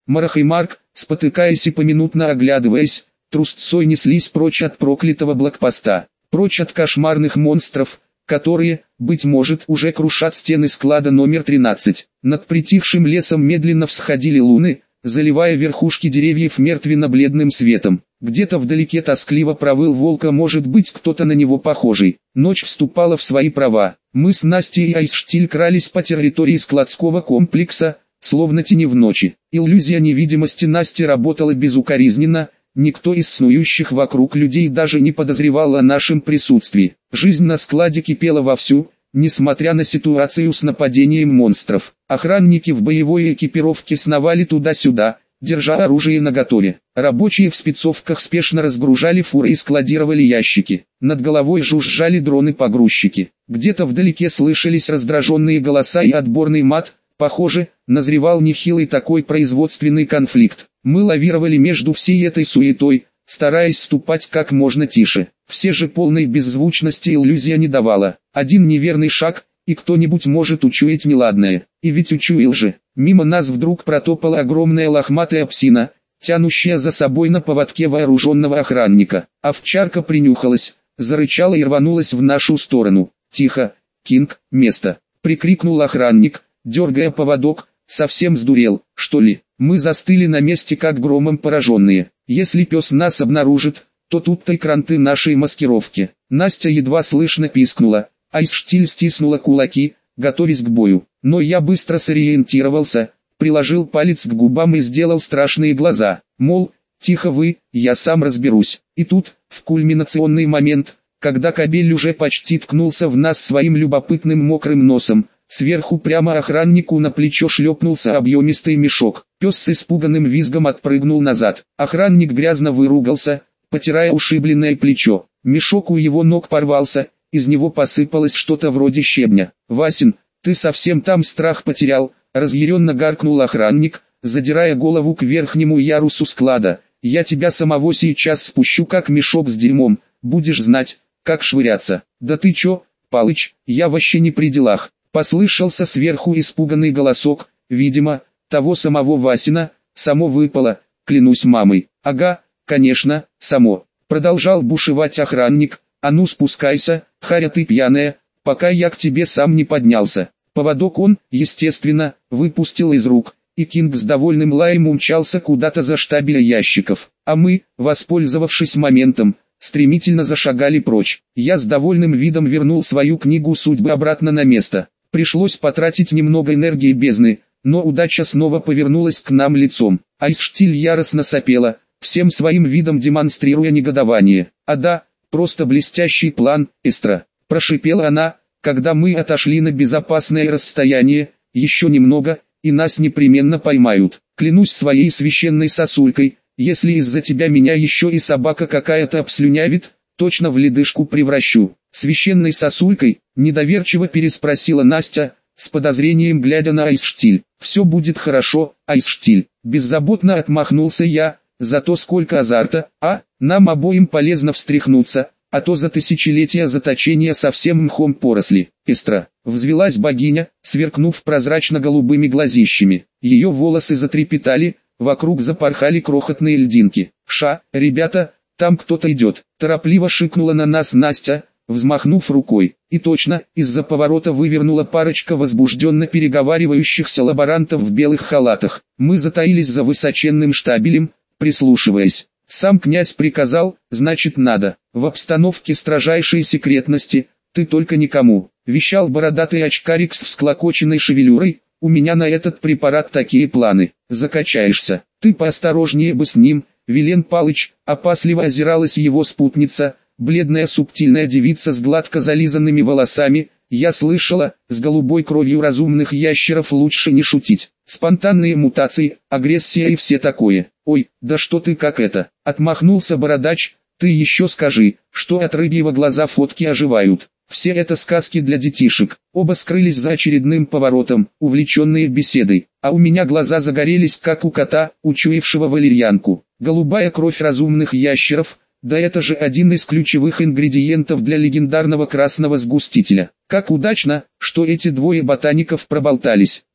Марах и Марк, спотыкаясь и поминутно оглядываясь, трусцой неслись прочь от проклятого блокпоста, прочь от кошмарных монстров, которые, быть может, уже крушат стены склада номер 13. Над притихшим лесом медленно всходили луны, заливая верхушки деревьев мертвенно-бледным светом. Где-то вдалеке тоскливо провыл волка, может быть, кто-то на него похожий. Ночь вступала в свои права. Мы с Настей и Айсштиль крались по территории складского комплекса, словно тени в ночи. Иллюзия невидимости Насти работала безукоризненно, никто из снующих вокруг людей даже не подозревал о нашем присутствии. Жизнь на складе кипела вовсю, несмотря на ситуацию с нападением монстров. Охранники в боевой экипировке сновали туда-сюда, держа оружие наготове. Рабочие в спецовках спешно разгружали фуры и складировали ящики. Над головой жужжали дроны-погрузчики. Где-то вдалеке слышались раздраженные голоса и отборный мат. Похоже, назревал нехилый такой производственный конфликт. Мы лавировали между всей этой суетой, стараясь ступать как можно тише. Все же полной беззвучности иллюзия не давала. Один неверный шаг, и кто-нибудь может учуять неладное. И ведь учуял же. Мимо нас вдруг протопала огромная лохматая псина, тянущая за собой на поводке вооруженного охранника. Овчарка принюхалась, зарычала и рванулась в нашу сторону. «Тихо, Кинг, место!» — прикрикнул охранник, дергая поводок. «Совсем сдурел, что ли?» Мы застыли на месте как громом пораженные. Если пес нас обнаружит, то тут-то и кранты нашей маскировки. Настя едва слышно пискнула, Айсштиль стиснула кулаки, готовясь к бою. Но я быстро сориентировался, приложил палец к губам и сделал страшные глаза. Мол, тихо вы, я сам разберусь. И тут, в кульминационный момент, когда кобель уже почти ткнулся в нас своим любопытным мокрым носом, сверху прямо охраннику на плечо шлепнулся объемистый мешок. Пес с испуганным визгом отпрыгнул назад. Охранник грязно выругался, потирая ушибленное плечо. Мешок у его ног порвался, из него посыпалось что-то вроде щебня. «Васин, ты совсем там страх потерял?» — разъяренно гаркнул охранник, задирая голову к верхнему ярусу склада. «Я тебя самого сейчас спущу как мешок с дерьмом, будешь знать, как швыряться». «Да ты чё, Палыч, я вообще не при делах». Послышался сверху испуганный голосок, видимо, того самого Васина. «Само выпало, клянусь мамой». «Ага, конечно, само». Продолжал бушевать охранник. «А ну спускайся, харя ты пьяная, пока я к тебе сам не поднялся». Поводок он, естественно, выпустил из рук, и Кинг с довольным лаем умчался куда-то за штабеля ящиков. А мы, воспользовавшись моментом, стремительно зашагали прочь. Я с довольным видом вернул свою книгу судьбы обратно на место. Пришлось потратить немного энергии бездны, но удача снова повернулась к нам лицом. Айсштиль яростно сопела, всем своим видом демонстрируя негодование. «А да, просто блестящий план, Эстра», — прошипела она, когда мы отошли на безопасное расстояние. «Еще немного, и нас непременно поймают. Клянусь своей священной сосулькой, если из-за тебя меня еще и собака какая-то обслюнявит, точно в ледышку превращу». «Священной сосулькой?» — недоверчиво переспросила Настя, с подозрением глядя на Айсштиль. «Все будет хорошо, Айсштиль», — беззаботно отмахнулся я. «Зато сколько азарта, а? Нам обоим полезно встряхнуться, а то за тысячелетия заточения совсем мхом поросли». «Эстра», — взвилась богиня, сверкнув прозрачно-голубыми глазищами. Ее волосы затрепетали, вокруг запорхали крохотные льдинки. Ребята, там кто-то идет», — торопливо шикнула на нас Настя, взмахнув рукой. И точно, из-за поворота вывернула парочка возбужденно переговаривающихся лаборантов в белых халатах. Мы затаились за высоченным штабелем, прислушиваясь. Сам князь приказал, значит надо. В обстановке строжайшей секретности, ты только никому. Вещал бородатый очкарик с всклокоченной шевелюрой. У меня на этот препарат такие планы. Закачаешься. Ты поосторожнее бы с ним. Вилен Палыч. Опасливо озиралась его спутница. Бледная субтильная девица с гладко зализанными волосами. Я слышала, с голубой кровью разумных ящеров лучше не шутить. Спонтанные мутации, агрессия и все такое. «Ой, да что ты как это?» — отмахнулся бородач. «Ты еще скажи, что от рыбьего глаза фотки оживают. Все это сказки для детишек». Оба скрылись за очередным поворотом, увлеченные беседой. А у меня глаза загорелись, как у кота, учуявшего валерьянку. Голубая кровь разумных ящеров. Да это же один из ключевых ингредиентов для легендарного красного сгустителя. Как удачно, что эти двое ботаников проболтались.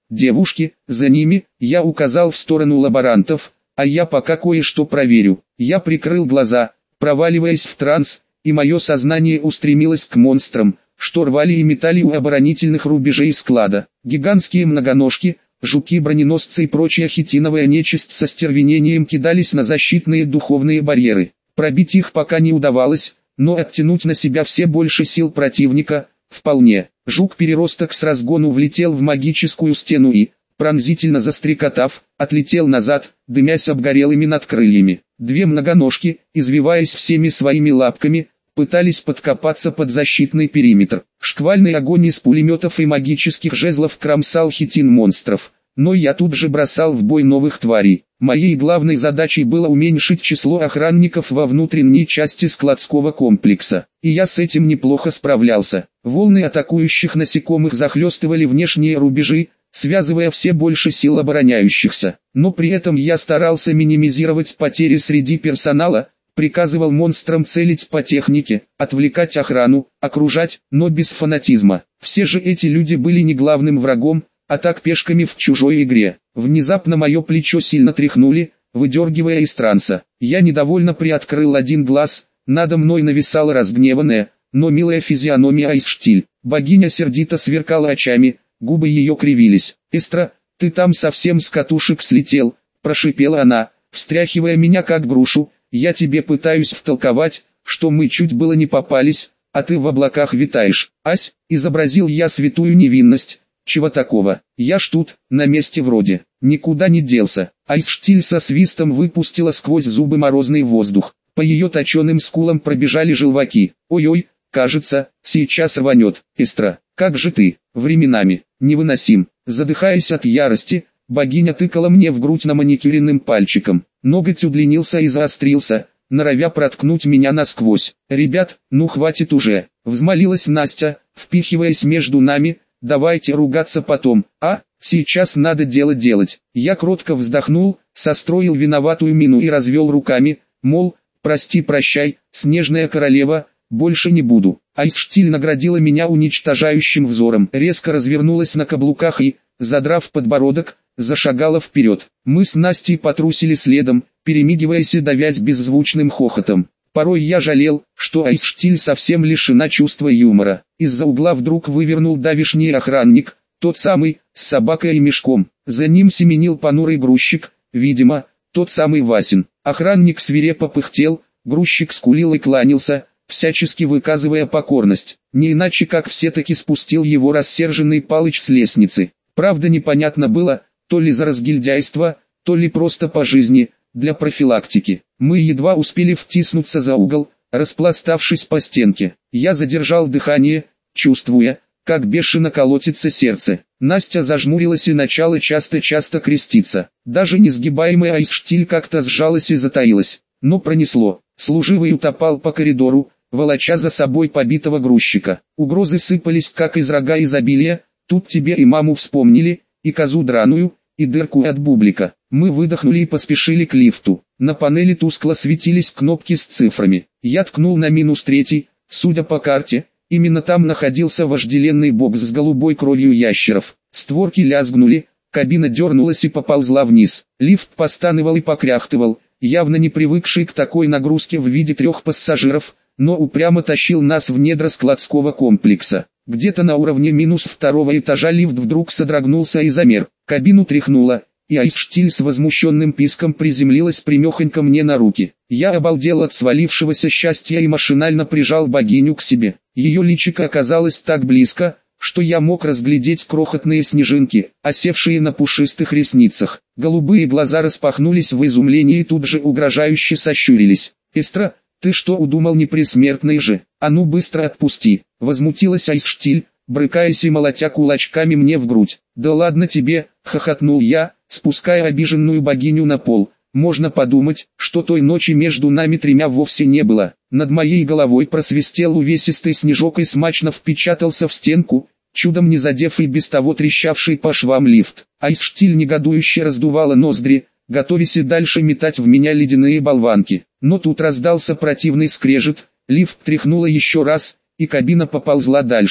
девушки, за ними, я указал в сторону лаборантов, а я пока кое-что проверю. Я прикрыл глаза, проваливаясь в транс, и мое сознание устремилось к монстрам, что рвали и метали у оборонительных рубежей склада. Гигантские многоножки, жуки-броненосцы и прочая хитиновая нечисть со стервенением кидались на защитные духовные барьеры. Пробить их пока не удавалось, но оттянуть на себя все больше сил противника – вполне. Жук-переросток с разгону влетел в магическую стену и, пронзительно застрекотав, отлетел назад, дымясь обгорелыми надкрыльями. Две многоножки, извиваясь всеми своими лапками, пытались подкопаться под защитный периметр. Шквальный огонь из пулеметов и магических жезлов кромсал хитин монстров, но я тут же бросал в бой новых тварей. Моей главной задачей было уменьшить число охранников во внутренней части складского комплекса, и я с этим неплохо справлялся. Волны атакующих насекомых захлестывали внешние рубежи, связывая все больше сил обороняющихся, но при этом я старался минимизировать потери среди персонала, приказывал монстрам целить по технике, отвлекать охрану, окружать, но без фанатизма. Все же эти люди были не главным врагом, а так пешками в чужой игре. Внезапно мое плечо сильно тряхнули, выдергивая из транса. Я недовольно приоткрыл один глаз, надо мной нависала разгневанная, но милая физиономия Айсштиль. Богиня сердито сверкала очами, губы ее кривились. «Эстра, ты там совсем с катушек слетел», – прошипела она, встряхивая меня как грушу. «Я тебе пытаюсь втолковать, что мы чуть было не попались, а ты в облаках витаешь». «Ась», – изобразил я святую невинность. «Чего такого? Я ж тут, на месте вроде, никуда не делся». Айсштиль со свистом выпустила сквозь зубы морозный воздух. По ее точеным скулам пробежали желваки. «Ой-ой, кажется, сейчас рванет. Эстра, как же ты, временами, невыносим». Задыхаясь от ярости, богиня тыкала мне в грудь на маникюренным пальчиком. Ноготь удлинился и заострился, норовя проткнуть меня насквозь. «Ребят, ну хватит уже», — взмолилась Настя, впихиваясь между нами. «Давайте ругаться потом, а? Сейчас надо дело делать». Я кротко вздохнул, состроил виноватую мину и развел руками, мол, прости-прощай, снежная королева, больше не буду. Айсштиль наградила меня уничтожающим взором, резко развернулась на каблуках и, задрав подбородок, зашагала вперед. Мы с Настей потрусили следом, перемигиваясь и давясь беззвучным хохотом. Порой я жалел, что Айсштиль совсем лишена чувства юмора. Из-за угла вдруг вывернул давишний охранник, тот самый, с собакой и мешком. За ним семенил понурый грузчик, видимо, тот самый Васин. Охранник свирепо пыхтел, грузчик скулил и кланялся, всячески выказывая покорность. Не иначе как все-таки спустил его рассерженный Палыч с лестницы. Правда непонятно было, то ли за разгильдяйство, то ли просто по жизни, для профилактики. Мы едва успели втиснуться за угол, распластавшись по стенке. Я задержал дыхание, чувствуя, как бешено колотится сердце. Настя зажмурилась и начала часто-часто креститься. Даже несгибаемая Айсштиль как-то сжалась и затаилась. Но пронесло. Служивый утопал по коридору, волоча за собой побитого грузчика. Угрозы сыпались как из рога изобилия. Тут тебе и маму вспомнили, и козу драную, и дырку от бублика. Мы выдохнули и поспешили к лифту. На панели тускло светились кнопки с цифрами. Я ткнул на -3, судя по карте, именно там находился вожделенный бокс с голубой кровью ящеров. Створки лязгнули, кабина дернулась и поползла вниз. Лифт постанывал и покряхтывал, явно не привыкший к такой нагрузке в виде 3 пассажиров, но упрямо тащил нас в недра складского комплекса. Где-то на уровне -2 этажа лифт вдруг содрогнулся и замер. Кабину тряхнуло, и Айсштиль с возмущенным писком приземлилась примехонько мне на руки. Я обалдел от свалившегося счастья и машинально прижал богиню к себе. Ее личико оказалось так близко, что я мог разглядеть крохотные снежинки, осевшие на пушистых ресницах. Голубые глаза распахнулись в изумлении и тут же угрожающе сощурились. «Эстра, ты что удумал, непресмертный же? А ну быстро отпусти!» Возмутилась Айсштиль, брыкаясь и молотя кулачками мне в грудь. «Да ладно тебе!» — хохотнул я, спуская обиженную богиню на пол. «Можно подумать, что той ночи между нами 3 вовсе не было». Над моей головой просвистел увесистый снежок и смачно впечатался в стенку, чудом не задев и без того трещавший по швам лифт. Айсштиль негодующе раздувала ноздри, готовясь и дальше метать в меня ледяные болванки. Но тут раздался противный скрежет, лифт тряхнуло еще раз, и кабина поползла дальше.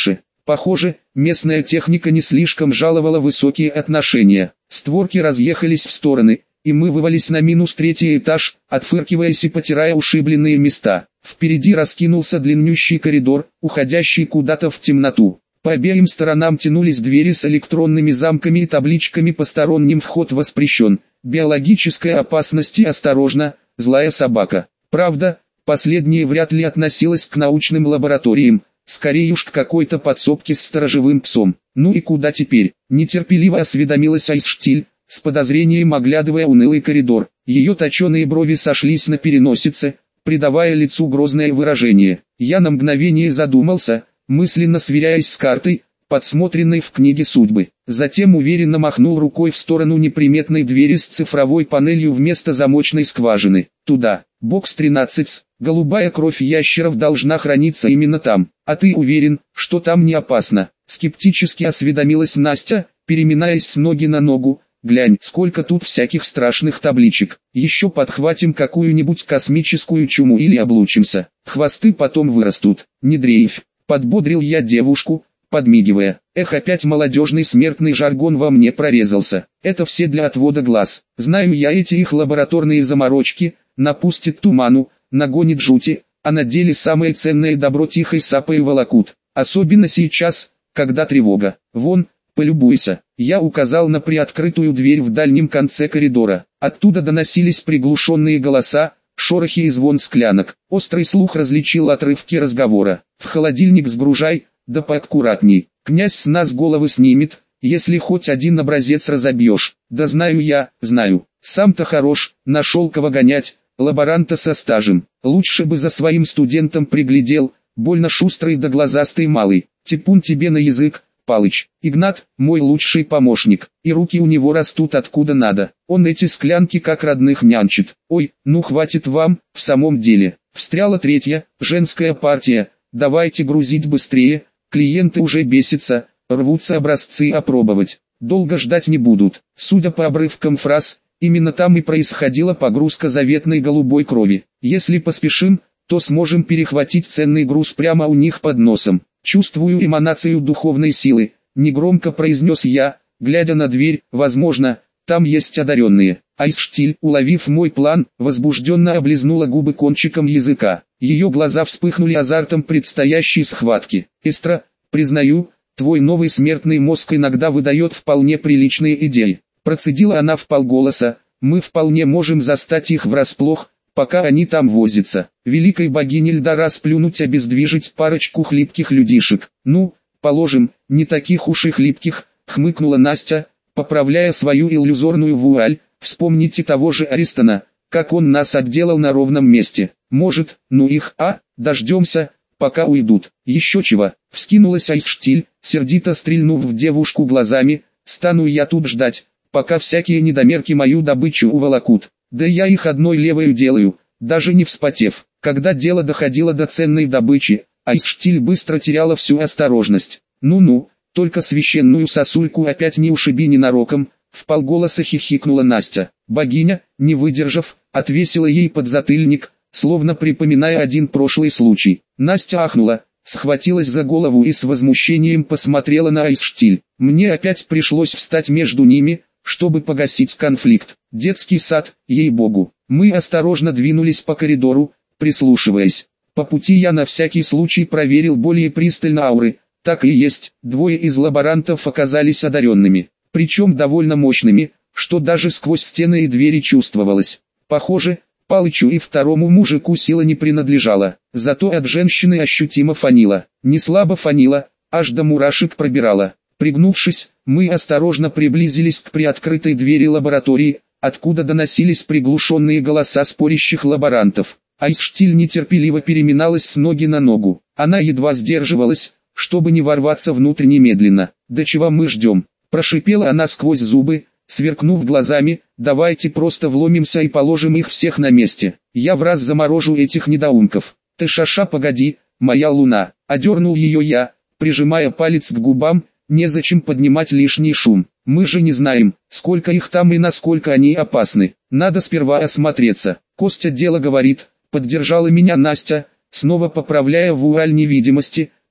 Похоже, местная техника не слишком жаловала высокие отношения. Створки разъехались в стороны, и мы вывалились на минус третий этаж, отфыркиваясь и потирая ушибленные места. Впереди раскинулся длиннющий коридор, уходящий куда-то в темноту. По обеим сторонам тянулись двери с электронными замками и табличками «Посторонним вход воспрещен», «Биологическая опасность» и «Осторожно, злая собака». Правда, последнее вряд ли относилось к научным лабораториям, скорее уж к какой-то подсобке с сторожевым псом. Ну и куда теперь? Нетерпеливо осведомилась Айсштиль, с подозрением оглядывая унылый коридор. Ее точеные брови сошлись на переносице, придавая лицу грозное выражение. Я на мгновение задумался, мысленно сверяясь с картой, подсмотренной в книге судьбы. Затем уверенно махнул рукой в сторону неприметной двери с цифровой панелью вместо замочной скважины. Туда. Бокс 13. Голубая кровь ящеров должна храниться именно там. А ты уверен, что там не опасно? Скептически осведомилась Настя, переминаясь с ноги на ногу. Глянь, сколько тут всяких страшных табличек. Еще подхватим какую-нибудь космическую чуму или облучимся. Хвосты потом вырастут. Не дрейфь. Подбодрил я девушку, подмигивая. Эх, опять молодежный смертный жаргон во мне прорезался. Это все для отвода глаз. Знаю я эти их лабораторные заморочки. Напустит туману, нагонит жути, а на деле самое ценное добро тихой сапой волокут. Особенно сейчас, когда тревога. Вон, полюбуйся. Я указал на приоткрытую дверь в дальнем конце коридора. Оттуда доносились приглушенные голоса, шорохи и звон склянок. Острый слух различил отрывки разговора. В холодильник сгружай, да поаккуратней. Князь с нас головы снимет, если хоть один образец разобьешь. Да знаю я, знаю. Сам-то хорош, нашел кого гонять. Лаборанта со стажем. Лучше бы за своим студентом приглядел, больно шустрый да глазастый малый. Типун тебе на язык, Палыч. Игнат, мой лучший помощник, и руки у него растут откуда надо. Он эти склянки как родных нянчит. Ой, ну хватит вам, в самом деле. Встряла третья, женская партия. Давайте грузить быстрее, клиенты уже бесятся, рвутся образцы опробовать. Долго ждать не будут. Судя по обрывкам фраз, именно там и происходила погрузка заветной голубой крови. Если поспешим, то сможем перехватить ценный груз прямо у них под носом. Чувствую эманацию духовной силы, негромко произнес я, глядя на дверь. Возможно, там есть одаренные. Айсштиль, уловив мой план, возбужденно облизнула губы кончиком языка. Ее глаза вспыхнули азартом предстоящей схватки. Эстра, признаю, твой новый смертный мозг иногда выдает вполне приличные идеи. Процедила она вполголоса, мы вполне можем застать их врасплох, пока они там возятся. Великой богине льда расплюнуть, обездвижить парочку хлипких людишек. Ну, положим, не таких уж и хлипких, хмыкнула Настя, поправляя свою иллюзорную вуаль. Вспомните того же Аристона, как он нас отделал на ровном месте. Может, ну их, дождемся, пока уйдут. Еще чего, вскинулась Айсштиль, сердито стрельнув в девушку глазами, стану я тут ждать, пока всякие недомерки мою добычу уволокут. Да я их одной левой делаю, даже не вспотев. Когда дело доходило до ценной добычи, Айсштиль быстро теряла всю осторожность. Ну-ну, только священную сосульку опять не ушиби ненароком, вполголоса хихикнула Настя. Богиня, не выдержав, отвесила ей подзатыльник, словно припоминая один прошлый случай. Настя ахнула, схватилась за голову и с возмущением посмотрела на Айсштиль. Мне опять пришлось встать между ними, чтобы погасить конфликт. Детский сад, ей-богу. Мы осторожно двинулись по коридору, прислушиваясь. По пути я на всякий случай проверил более пристально ауры. Так и есть, двое из лаборантов оказались одаренными. Причем довольно мощными, что даже сквозь стены и двери чувствовалось. Похоже, Палычу и второму мужику сила не принадлежала. Зато от женщины ощутимо фанило. Не слабо фанило, аж до мурашек пробирало. Пригнувшись, мы осторожно приблизились к приоткрытой двери лаборатории, откуда доносились приглушенные голоса спорящих лаборантов. Айсштиль нетерпеливо переминалась с ноги на ногу. Она едва сдерживалась, чтобы не ворваться внутрь немедленно. «Да чего мы ждем?» – прошипела она сквозь зубы, сверкнув глазами. «Давайте просто вломимся и положим их всех на месте. Я враз заморожу этих недоумков». «Ты шаша погоди, моя луна», – одернул ее я, прижимая палец к губам. «Незачем поднимать лишний шум. Мы же не знаем, сколько их там и насколько они опасны. Надо сперва осмотреться». «Костя дело говорит», — поддержала меня Настя, снова поправляя вуаль невидимости.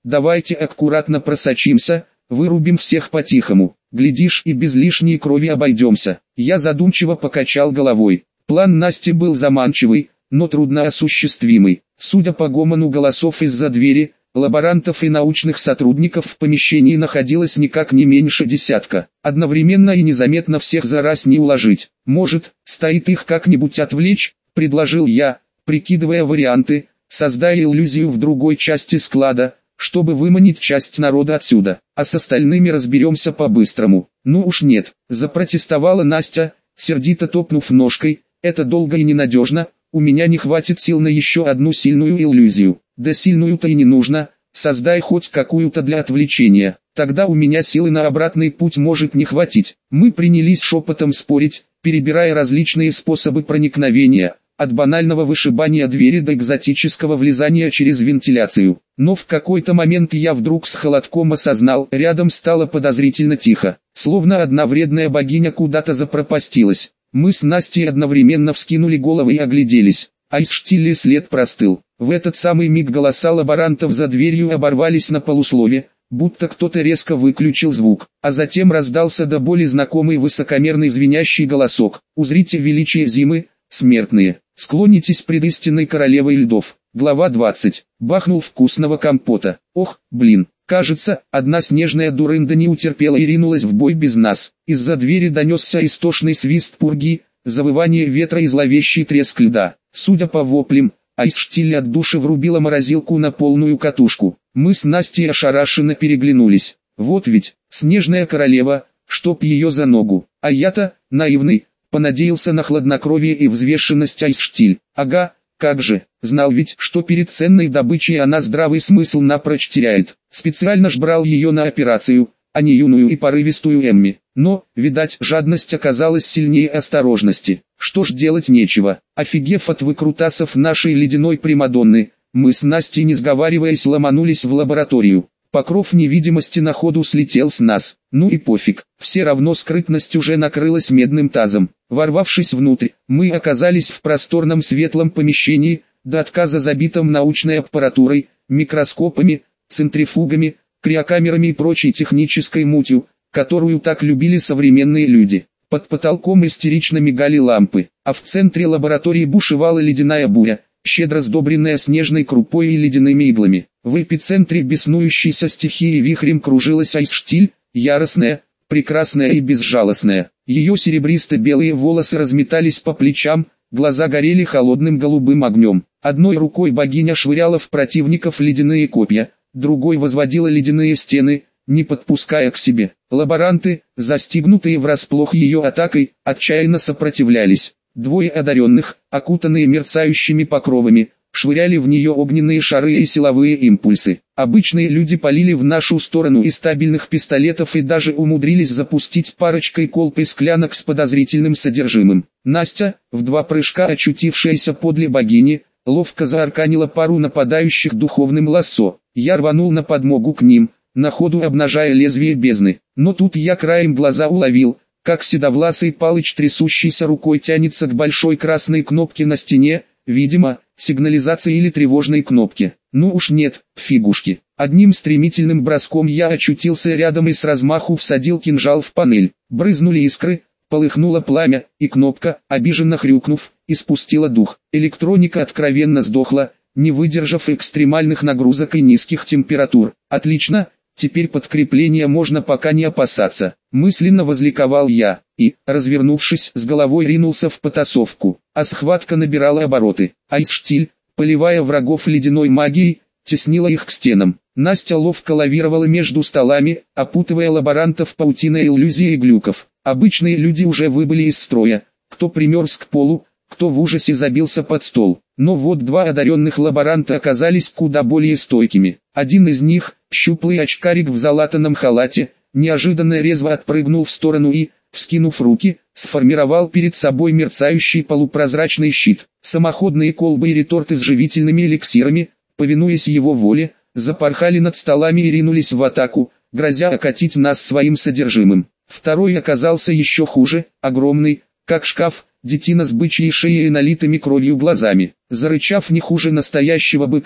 давайте аккуратно просочимся, вырубим всех по-тихому, глядишь и без лишней крови обойдемся. Я задумчиво покачал головой. План Насти был заманчивый, но трудно осуществимый. Судя по гомону голосов из-за двери, лаборантов и научных сотрудников в помещении находилось никак не меньше десятка. Одновременно и незаметно всех за раз не уложить. Может, стоит их как-нибудь отвлечь, предложил я, прикидывая варианты, создая иллюзию в другой части склада, чтобы выманить часть народа отсюда, а с остальными разберемся по-быстрому. Ну уж нет, запротестовала Настя, сердито топнув ножкой, это долго и ненадежно, у меня не хватит сил на еще одну сильную иллюзию. Да сильную-то и не нужно, создай хоть какую-то для отвлечения, тогда у меня силы на обратный путь может не хватить. Мы принялись шепотом спорить, перебирая различные способы проникновения, от банального вышибания двери до экзотического влезания через вентиляцию. Но в какой-то момент я вдруг с холодком осознал, рядом стало подозрительно тихо, словно одна вредная богиня куда-то запропастилась. Мы с Настей одновременно вскинули головы и огляделись, а из штиля след простыл. В этот самый миг голоса лаборантов за дверью оборвались на полуслове, будто кто-то резко выключил звук, а затем раздался до боли знакомый высокомерный звенящий голосок. «Узрите величие зимы, смертные, склонитесь пред истинной королевой льдов». Глава 20. Бахнул вкусного компота. Ох, блин, кажется, одна снежная дурында не утерпела и ринулась в бой без нас. Из-за двери донесся истошный свист пурги, завывание ветра и зловещий треск льда. Судя по воплям, а из штиля от души врубила морозилку на полную катушку. Мы с Настей ошарашенно переглянулись. Вот ведь, снежная королева, чтоб ее за ногу. А я-то, наивный, понадеялся на хладнокровие и взвешенность Айсштиль. Ага, как же, знал ведь, что перед ценной добычей она здравый смысл напрочь теряет. Специально ж брал ее на операцию, а не юную и порывистую Эмми. Но, видать, жадность оказалась сильнее осторожности. Что ж, делать нечего. Офигев от выкрутасов нашей ледяной примадонны, мы с Настей, не сговариваясь, ломанулись в лабораторию. Покров невидимости на ходу слетел с нас. Ну и пофиг, все равно скрытность уже накрылась медным тазом. Ворвавшись внутрь, мы оказались в просторном светлом помещении, до отказа забитом научной аппаратурой, микроскопами, центрифугами, криокамерами и прочей технической мутью, которую так любили современные люди. Под потолком истерично мигали лампы, а в центре лаборатории бушевала ледяная буря, щедро сдобренная снежной крупой и ледяными иглами. В эпицентре беснующейся стихии вихрем кружилась Айсштиль, яростная, прекрасная и безжалостная. Ее серебристо-белые волосы разметались по плечам, глаза горели холодным голубым огнем. Одной рукой богиня швыряла в противников ледяные копья, другой возводила ледяные стены, не подпуская к себе. Лаборанты, застигнутые врасплох ее атакой, отчаянно сопротивлялись. Двое одаренных, окутанные мерцающими покровами, швыряли в нее огненные шары и силовые импульсы. Обычные люди палили в нашу сторону из стабильных пистолетов и даже умудрились запустить парочкой колб и склянок с подозрительным содержимым. Настя, в 2 прыжка очутившаяся подле богини, ловко заарканила пару нападающих духовным лассо. Я рванул на подмогу к ним, на ходу обнажая лезвие бездны. Но тут я краем глаза уловил, как седовласый палыч трясущейся рукой тянется к большой красной кнопке на стене, видимо, сигнализации или тревожной кнопке. Ну уж нет, фигушки. Одним стремительным броском я очутился рядом и с размаху всадил кинжал в панель. Брызнули искры, полыхнуло пламя, и кнопка, обиженно хрюкнув, испустила дух. Электроника откровенно сдохла, не выдержав экстремальных нагрузок и низких температур. Отлично, теперь подкрепления можно пока не опасаться. Мысленно возликовал я, и, развернувшись, с головой ринулся в потасовку. А схватка набирала обороты. Айсштиль, поливая врагов ледяной магией, теснила их к стенам. Настя ловко лавировала между столами, опутывая лаборантов паутиной иллюзий и глюков. Обычные люди уже выбыли из строя, кто примерз к полу, кто в ужасе забился под стол. Но вот 2 одаренных лаборанта оказались куда более стойкими. Один из них, щуплый очкарик в залатанном халате, неожиданно резво отпрыгнул в сторону и, вскинув руки, сформировал перед собой мерцающий полупрозрачный щит. Самоходные колбы и реторты с живительными эликсирами, повинуясь его воле, запорхали над столами и ринулись в атаку, грозя окатить нас своим содержимым. Второй оказался еще хуже, огромный, как шкаф, детина с бычьей шеей и налитыми кровью глазами. Зарычав не хуже настоящего быка,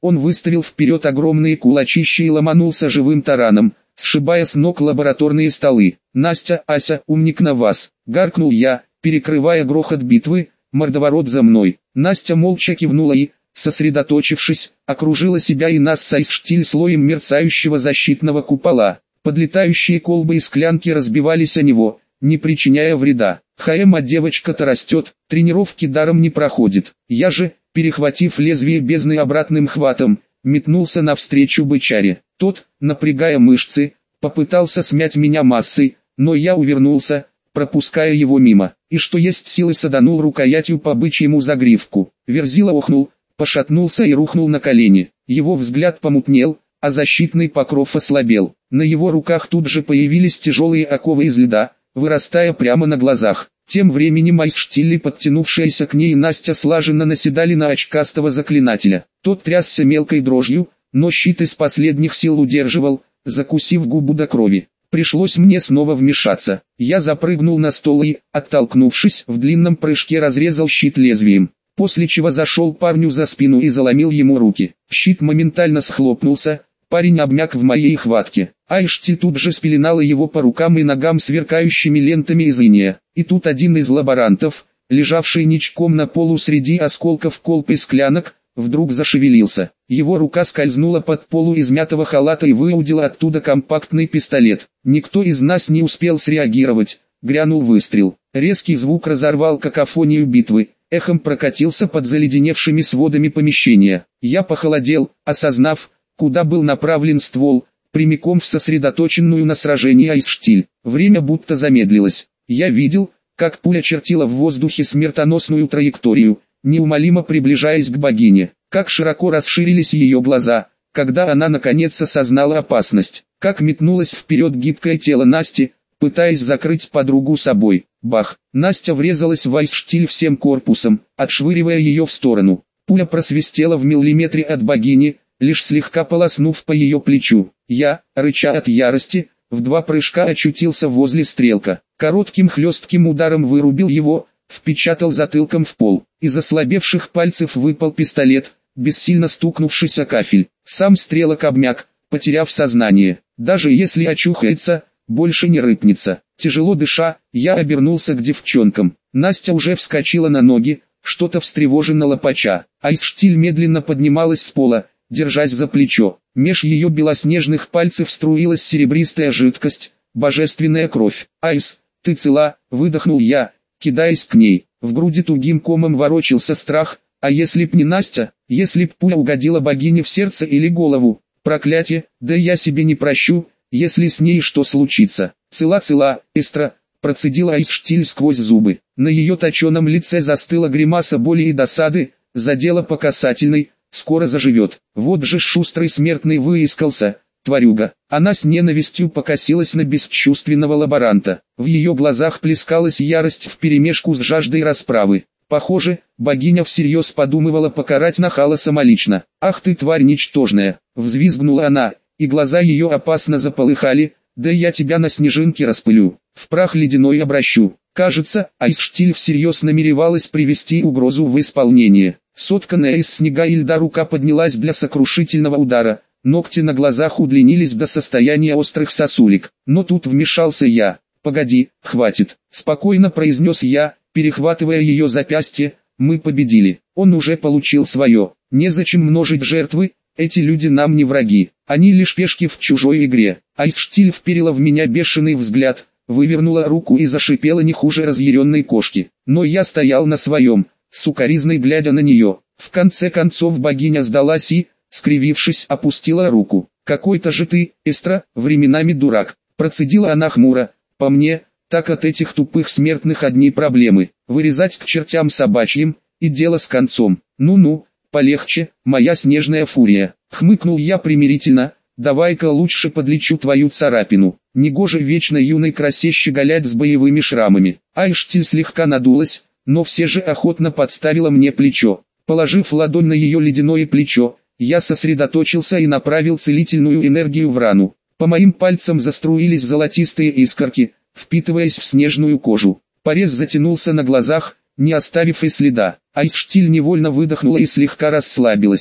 Он выставил вперед огромные кулачища и ломанулся живым тараном, сшибая с ног лабораторные столы. «Настя, Ася, умник на вас!» — гаркнул я, перекрывая грохот битвы. «Мордоворот за мной!» Настя молча кивнула и, сосредоточившись, окружила себя и нас с Айсштиль слоем мерцающего защитного купола. Подлетающие колбы и склянки разбивались о него, не причиняя вреда. А девочка-то растет, тренировки даром не проходит. Я же, перехватив лезвие бездны обратным хватом, метнулся навстречу бычаре. Тот, напрягая мышцы, попытался смять меня массой, но я увернулся, пропуская его мимо, и что есть силы саданул рукоятью по бычьему загривку. Верзила охнул, пошатнулся и рухнул на колени. Его взгляд помутнел, а защитный покров ослабел. На его руках тут же появились тяжелые оковы из льда, вырастая прямо на глазах. Тем временем Айсштиль, подтянувшаяся к ней Настя, слаженно наседали на очкастого заклинателя. Тот трясся мелкой дрожью, но щит из последних сил удерживал, закусив губу до крови. Пришлось мне снова вмешаться. Я запрыгнул на стол и, оттолкнувшись, в длинном прыжке разрезал щит лезвием. После чего зашел парню за спину и заломил ему руки. Щит моментально схлопнулся, парень обмяк в моей хватке. Айсштиль тут же спеленала его по рукам и ногам сверкающими лентами из инея. И тут один из лаборантов, лежавший ничком на полу среди осколков колб и склянок, вдруг зашевелился. Его рука скользнула под полу измятого халата и выудила оттуда компактный пистолет. Никто из нас не успел среагировать. Грянул выстрел. Резкий звук разорвал какофонию битвы, эхом прокатился под заледеневшими сводами помещения. Я похолодел, осознав, куда был направлен ствол, прямиком в сосредоточенную на сражении Айсштиль. Время будто замедлилось. Я видел, как пуля чертила в воздухе смертоносную траекторию, неумолимо приближаясь к богине, как широко расширились ее глаза, когда она наконец осознала опасность, как метнулось вперед гибкое тело Насти, пытаясь закрыть подругу собой. Бах! Настя врезалась в Айсштиль всем корпусом, отшвыривая ее в сторону. Пуля просвистела в миллиметре от богини, лишь слегка полоснув по ее плечу. Я, рыча от ярости, в 2 прыжка очутился возле стрелка. Коротким хлестким ударом вырубил его, впечатал затылком в пол. Из ослабевших пальцев выпал пистолет, бессильно стукнувшись о кафель. Сам стрелок обмяк, потеряв сознание. Даже если очухается, больше не рыпнется. Тяжело дыша, я обернулся к девчонкам. Настя уже вскочила на ноги, что-то встревоженно лопача. Айсштиль медленно поднималась с пола, держась за плечо. Меж ее белоснежных пальцев струилась серебристая жидкость, божественная кровь. «Айс, ты цела?» — выдохнул я, кидаясь к ней. В груди тугим комом ворочался страх, а если б не Настя, если б пуля угодила богине в сердце или голову? Проклятие, да я себе не прощу, если с ней что случится. «Цела, Эстра», — процедила Айсштиль сквозь зубы. На ее точеном лице застыла гримаса боли и досады, задела по касательной, скоро заживет. Вот же шустрый смертный выискался, тварюга. Она с ненавистью покосилась на бесчувственного лаборанта. В ее глазах плескалась ярость вперемешку с жаждой расправы. Похоже, богиня всерьез подумывала покарать нахала самолично. «Ах ты, тварь ничтожная!» — взвизгнула она, и глаза ее опасно заполыхали. «Да я тебя на снежинки распылю, в прах ледяной обращу». Кажется, Айсштиль всерьез намеревалась привести угрозу в исполнение. Сотканная из снега и льда рука поднялась для сокрушительного удара, ногти на глазах удлинились до состояния острых сосулек. Но тут вмешался я. «Погоди, хватит», — спокойно произнес я, перехватывая ее запястье. «Мы победили, он уже получил свое, незачем множить жертвы, эти люди нам не враги, они лишь пешки в чужой игре». Айсштиль вперила в меня бешеный взгляд, вывернула руку и зашипела не хуже разъяренной кошки. Но я стоял на своем, сукоризной глядя на нее. В конце концов богиня сдалась и, скривившись, опустила руку. «Какой-то же ты, Эстра, временами дурак», — процедила она хмуро. «По мне, так от этих тупых смертных одни проблемы. Вырезать к чертям собачьим, и дело с концом. Ну-ну, полегче, моя снежная фурия», — хмыкнул я примирительно. «Давай-ка лучше подлечу твою царапину. Негоже вечно юной красе щеголять с боевыми шрамами». Айсштиль слегка надулась, но все же охотно подставила мне плечо. Положив ладонь на ее ледяное плечо, я сосредоточился и направил целительную энергию в рану. По моим пальцам заструились золотистые искорки, впитываясь в снежную кожу. Порез затянулся на глазах, не оставив и следа. Айсштиль невольно выдохнула и слегка расслабилась.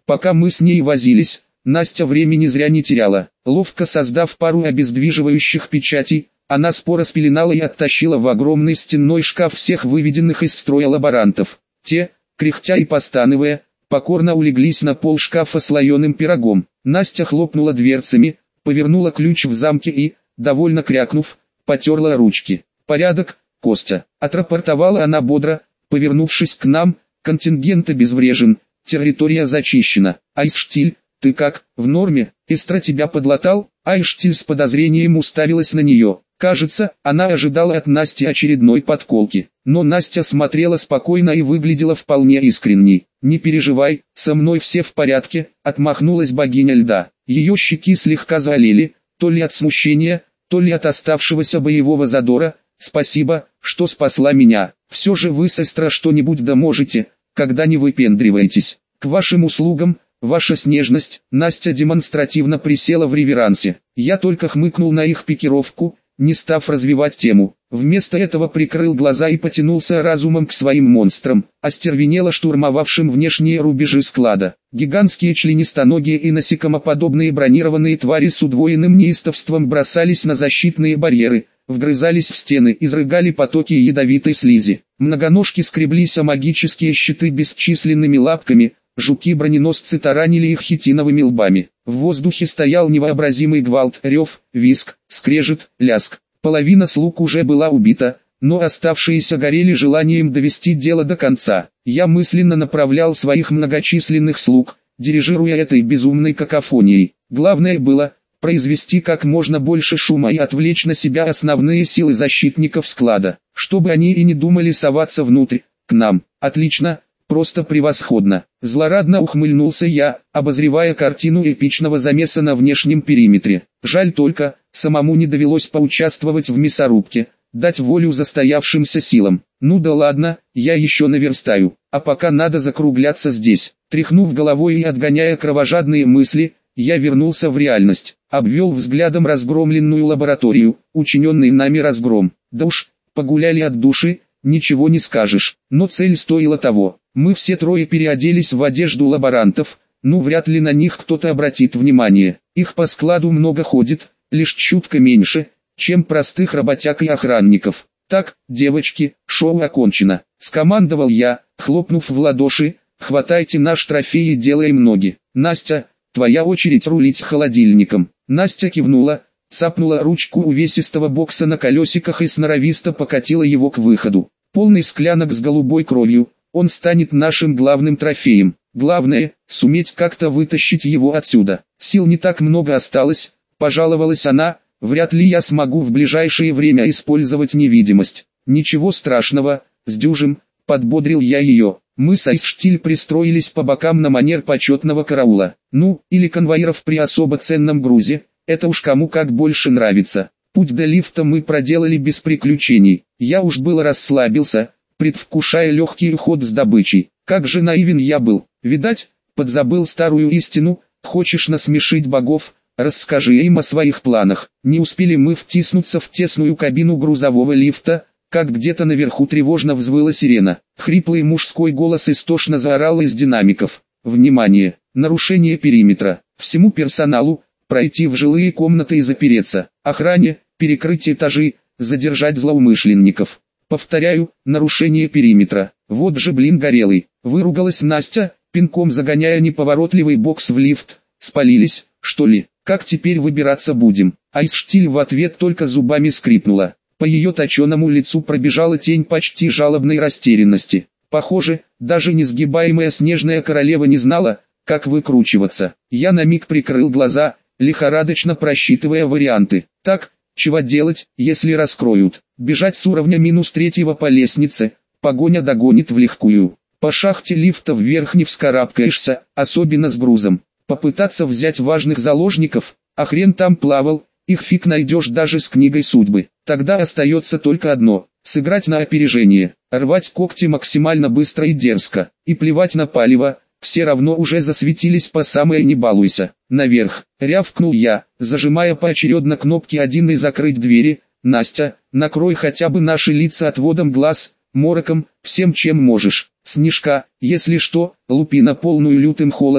Пока мы с ней возились, Настя времени зря не теряла. Ловко создав пару обездвиживающих печатей, она споро спеленала и оттащила в огромный стенной шкаф всех выведенных из строя лаборантов. Те, кряхтя и постановая, покорно улеглись на пол шкафа слоеным пирогом. Настя хлопнула дверцами, повернула ключ в замке и, довольно крякнув, потерла ручки. «Порядок, Костя», — отрапортовала она бодро, повернувшись к нам. «Контингент обезврежен, территория зачищена. Айсштиль, ты как, в норме? Эстра тебя подлатал?» Айсштиль с подозрением уставилась на нее. Кажется, она ожидала от Насти очередной подколки. Но Настя смотрела спокойно и выглядела вполне искренней. «Не переживай, со мной все в порядке», — отмахнулась богиня льда. Ее щеки слегка заолели, то ли от смущения, то ли от оставшегося боевого задора. «Спасибо, что спасла меня. Все же вы с Эстра что-нибудь да можете, когда не выпендриваетесь. К вашим услугам, ваша снежность». Настя демонстративно присела в реверансе. Я только хмыкнул на их пикировку, не став развивать тему. Вместо этого прикрыл глаза и потянулся разумом к своим монстрам, остервенело штурмовавшим внешние рубежи склада. Гигантские членистоногие и насекомоподобные бронированные твари с удвоенным неистовством бросались на защитные барьеры, вгрызались в стены, изрыгали потоки ядовитой слизи. Многоножки скреблись о магические щиты бесчисленными лапками, жуки-броненосцы таранили их хитиновыми лбами. В воздухе стоял невообразимый гвалт, рев, визг, скрежет, ляск. Половина слуг уже была убита, но оставшиеся горели желанием довести дело до конца. Я мысленно направлял своих многочисленных слуг, дирижируя этой безумной какофонией. Главное было произвести как можно больше шума и отвлечь на себя основные силы защитников склада, чтобы они и не думали соваться внутрь, к нам. Отлично, просто превосходно. Злорадно ухмыльнулся я, обозревая картину эпичного замеса на внешнем периметре. Жаль только, самому не довелось поучаствовать в мясорубке, дать волю застоявшимся силам. Ну да ладно, я еще наверстаю, а пока надо закругляться здесь. Тряхнув головой и отгоняя кровожадные мысли, я вернулся в реальность, обвел взглядом разгромленную лабораторию, учиненный нами разгром. Да уж, погуляли от души, ничего не скажешь, но цель стоила того. Мы все трое переоделись в одежду лаборантов, ну вряд ли на них кто-то обратит внимание. Их по складу много ходит, лишь чутко меньше, чем простых работяг и охранников. «Так, девочки, шоу окончено», — скомандовал я, хлопнув в ладоши. «Хватайте наш трофей и делаем ноги. Настя, твоя очередь рулить холодильником». Настя кивнула, цапнула ручку увесистого бокса на колесиках и сноровисто покатила его к выходу. Полный склянок с голубой кровью, он станет нашим главным трофеем. Главное, суметь как-то вытащить его отсюда. Сил не так много осталось, пожаловалась она, вряд ли я смогу в ближайшее время использовать невидимость. Ничего страшного, сдюжим, подбодрил я ее. Мы с Айсштиль пристроились по бокам на манер почетного караула. Ну, или конвоиров при особо ценном грузе, это уж кому как больше нравится. Путь до лифта мы проделали без приключений. Я уж было расслабился, предвкушая легкий уход с добычей. Как же наивен я был. Видать, подзабыл старую истину. Хочешь насмешить богов, расскажи им о своих планах. Не успели мы втиснуться в тесную кабину грузового лифта, как где-то наверху тревожно взвыла сирена. Хриплый мужской голос истошно заорал из динамиков. «Внимание! Нарушение периметра! Всему персоналу пройти в жилые комнаты и запереться. Охране перекрыть этажи, задержать злоумышленников. Повторяю, нарушение периметра. Вот же блин горелый!» Выругалась Настя, пинком загоняя неповоротливый бокс в лифт. «Спалились, что ли? Как теперь выбираться будем?» Айсштиль в ответ только зубами скрипнула. По ее точеному лицу пробежала тень почти жалобной растерянности. Похоже, даже несгибаемая снежная королева не знала, как выкручиваться. Я на миг прикрыл глаза, лихорадочно просчитывая варианты. Так, чего делать, если раскроют? Бежать с уровня -3 по лестнице, погоня догонит влегкую. По шахте лифта вверх не вскарабкаешься, особенно с грузом. Попытаться взять важных заложников, а хрен там плавал, их фиг найдешь даже с книгой судьбы. Тогда остается только одно – сыграть на опережение, рвать когти максимально быстро и дерзко, и плевать на палево, все равно уже засветились по самое не балуйся. Наверх, рявкнул я, зажимая поочередно кнопки 1 и закрыть двери. Настя, накрой хотя бы наши лица отводом глаз, мороком, всем чем можешь. Снежка, если что, лупи на полную лютым холодом,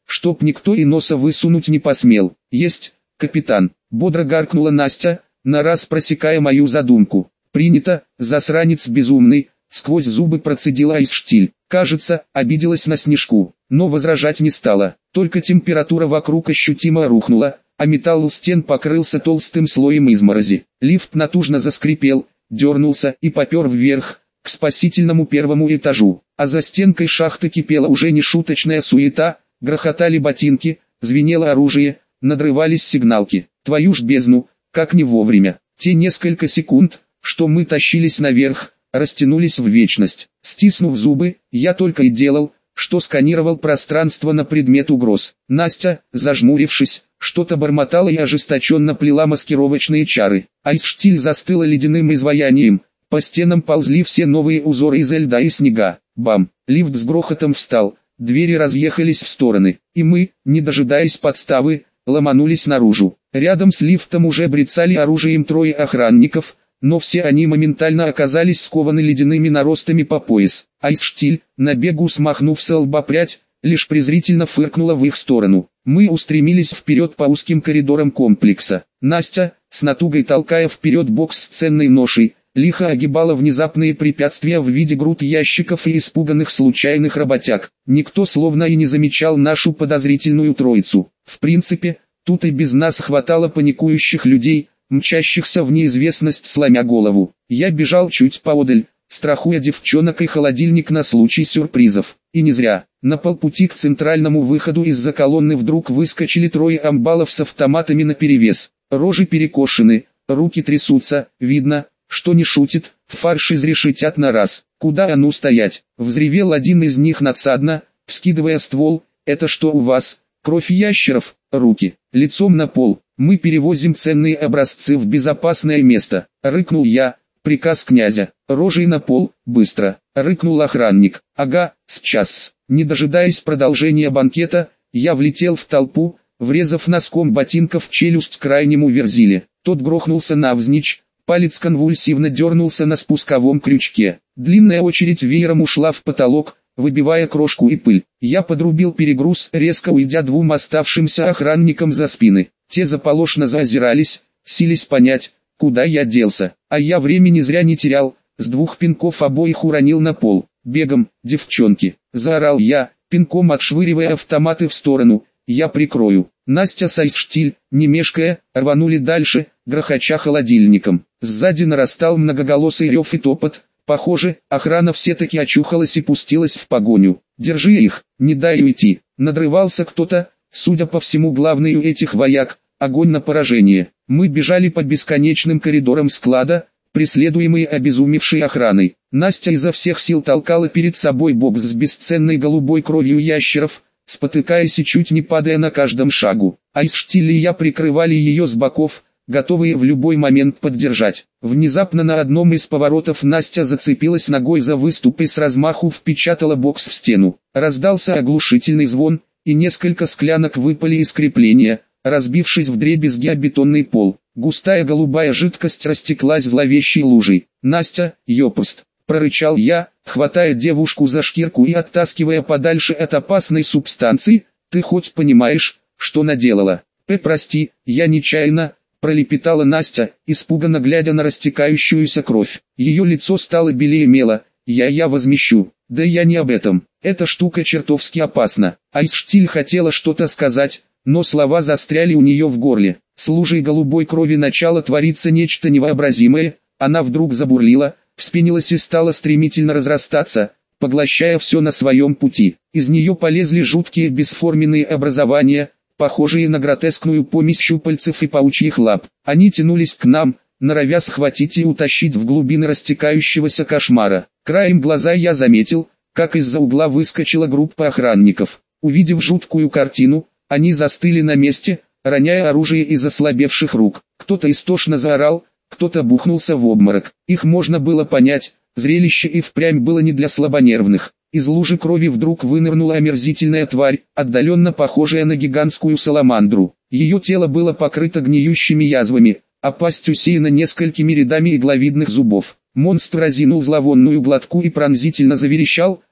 чтоб никто и носа высунуть не посмел. Есть, капитан, бодро гаркнула Настя, на раз просекая мою задумку. Принято, засранец безумный, сквозь зубы процедила Айсштиль. Кажется, обиделась на Снежку, но возражать не стала. Только температура вокруг ощутимо рухнула, а металл у стен покрылся толстым слоем изморози. Лифт натужно заскрипел, дернулся и попер вверх, к спасительному первому этажу. А за стенкой шахты кипела уже нешуточная суета, грохотали ботинки, звенело оружие, надрывались сигналки. Твою ж бездну, как не вовремя. Те несколько секунд, что мы тащились наверх, растянулись в вечность. Стиснув зубы, я только и делал, что сканировал пространство на предмет угроз. Настя, зажмурившись, что-то бормотала и ожесточенно плела маскировочные чары. Айсштиль застыла ледяным изваянием, по стенам ползли все новые узоры из льда и снега. Бам! Лифт с грохотом встал, двери разъехались в стороны, и мы, не дожидаясь подставы, ломанулись наружу. Рядом с лифтом уже брецали оружием трое охранников, но все они моментально оказались скованы ледяными наростами по пояс. Айсштиль, на бегу смахнув с лба прядь, лишь презрительно фыркнула в их сторону. Мы устремились вперед по узким коридорам комплекса. Настя, с натугой толкая вперед бокс с ценной ношей, лихо огибала внезапные препятствия в виде груд ящиков и испуганных случайных работяг. Никто словно и не замечал нашу подозрительную троицу. В принципе, тут и без нас хватало паникующих людей, мчащихся в неизвестность сломя голову. Я бежал чуть поодаль, страхуя девчонок и холодильник на случай сюрпризов. И не зря. На полпути к центральному выходу из-за колонны вдруг выскочили трое амбалов с автоматами наперевес. Рожи перекошены, руки трясутся, видно, что не шутит, фарш изрешетят на раз. Куда а ну стоять? Взревел один из них надсадно, вскидывая ствол. Это что у вас? Кровь ящеров, руки, лицом на пол. Мы перевозим ценные образцы в безопасное место. Рыкнул я, приказ князя. Рожей на пол, быстро. Рыкнул охранник. Ага, сейчас. Не дожидаясь продолжения банкета, я влетел в толпу, врезав носком ботинка в челюсть крайнему верзиле. Тот грохнулся навзничь, палец конвульсивно дернулся на спусковом крючке. Длинная очередь веером ушла в потолок, выбивая крошку и пыль. Я подрубил перегруз, резко уйдя двум оставшимся охранникам за спины. Те заполошно заозирались, сились понять, куда я делся. А я времени зря не терял, с двух пинков обоих уронил на пол. Бегом, девчонки, заорал я, пинком отшвыривая автоматы в сторону. Я прикрою. Настя с Айсштиль, не мешкая, рванули дальше, грохоча холодильником. Сзади нарастал многоголосый рев и топот. Похоже, охрана все-таки очухалась и пустилась в погоню. «Держи их, не дай уйти!» Надрывался кто-то, судя по всему главный у этих вояк. Огонь на поражение. Мы бежали по бесконечным коридорам склада, преследуемые обезумевшей охраной. Настя изо всех сил толкала перед собой бокс с бесценной голубой кровью ящеров, спотыкаясь и чуть не падая на каждом шагу. Айсштиль и я прикрывали ее с боков, готовые в любой момент поддержать. Внезапно на одном из поворотов Настя зацепилась ногой за выступ и с размаху впечатала бокс в стену. Раздался оглушительный звон, и несколько склянок выпали из крепления, разбившись вдребезги о бетонный пол. Густая голубая жидкость растеклась зловещей лужей. «Настя, ёпрст!» — прорычал я, хватая девушку за шкирку и оттаскивая подальше от опасной субстанции. «Ты хоть понимаешь, что наделала?» «Прости, я нечаянно», — пролепетала Настя, испуганно глядя на растекающуюся кровь. Ее лицо стало белее мела. «Я возмещу». «Да я не об этом. Эта штука чертовски опасна». Айсштиль хотела что-то сказать, но слова застряли у нее в горле. С лужей голубой крови начало твориться нечто невообразимое. Она вдруг забурлила, вспенилась и стала стремительно разрастаться, поглощая все на своем пути. Из нее полезли жуткие бесформенные образования, похожие на гротескную помесь щупальцев и паучьих лап. Они тянулись к нам, норовя схватить и утащить в глубины растекающегося кошмара. Краем глаза я заметил, как из-за угла выскочила группа охранников. Увидев жуткую картину, они застыли на месте, роняя оружие из ослабевших рук. Кто-то истошно заорал, кто-то бухнулся в обморок. Их можно было понять, зрелище и впрямь было не для слабонервных. Из лужи крови вдруг вынырнула омерзительная тварь, отдаленно похожая на гигантскую саламандру. Ее тело было покрыто гниющими язвами, а пасть усеяна несколькими рядами игловидных зубов. Монстр разинул зловонную глотку и пронзительно заверещал,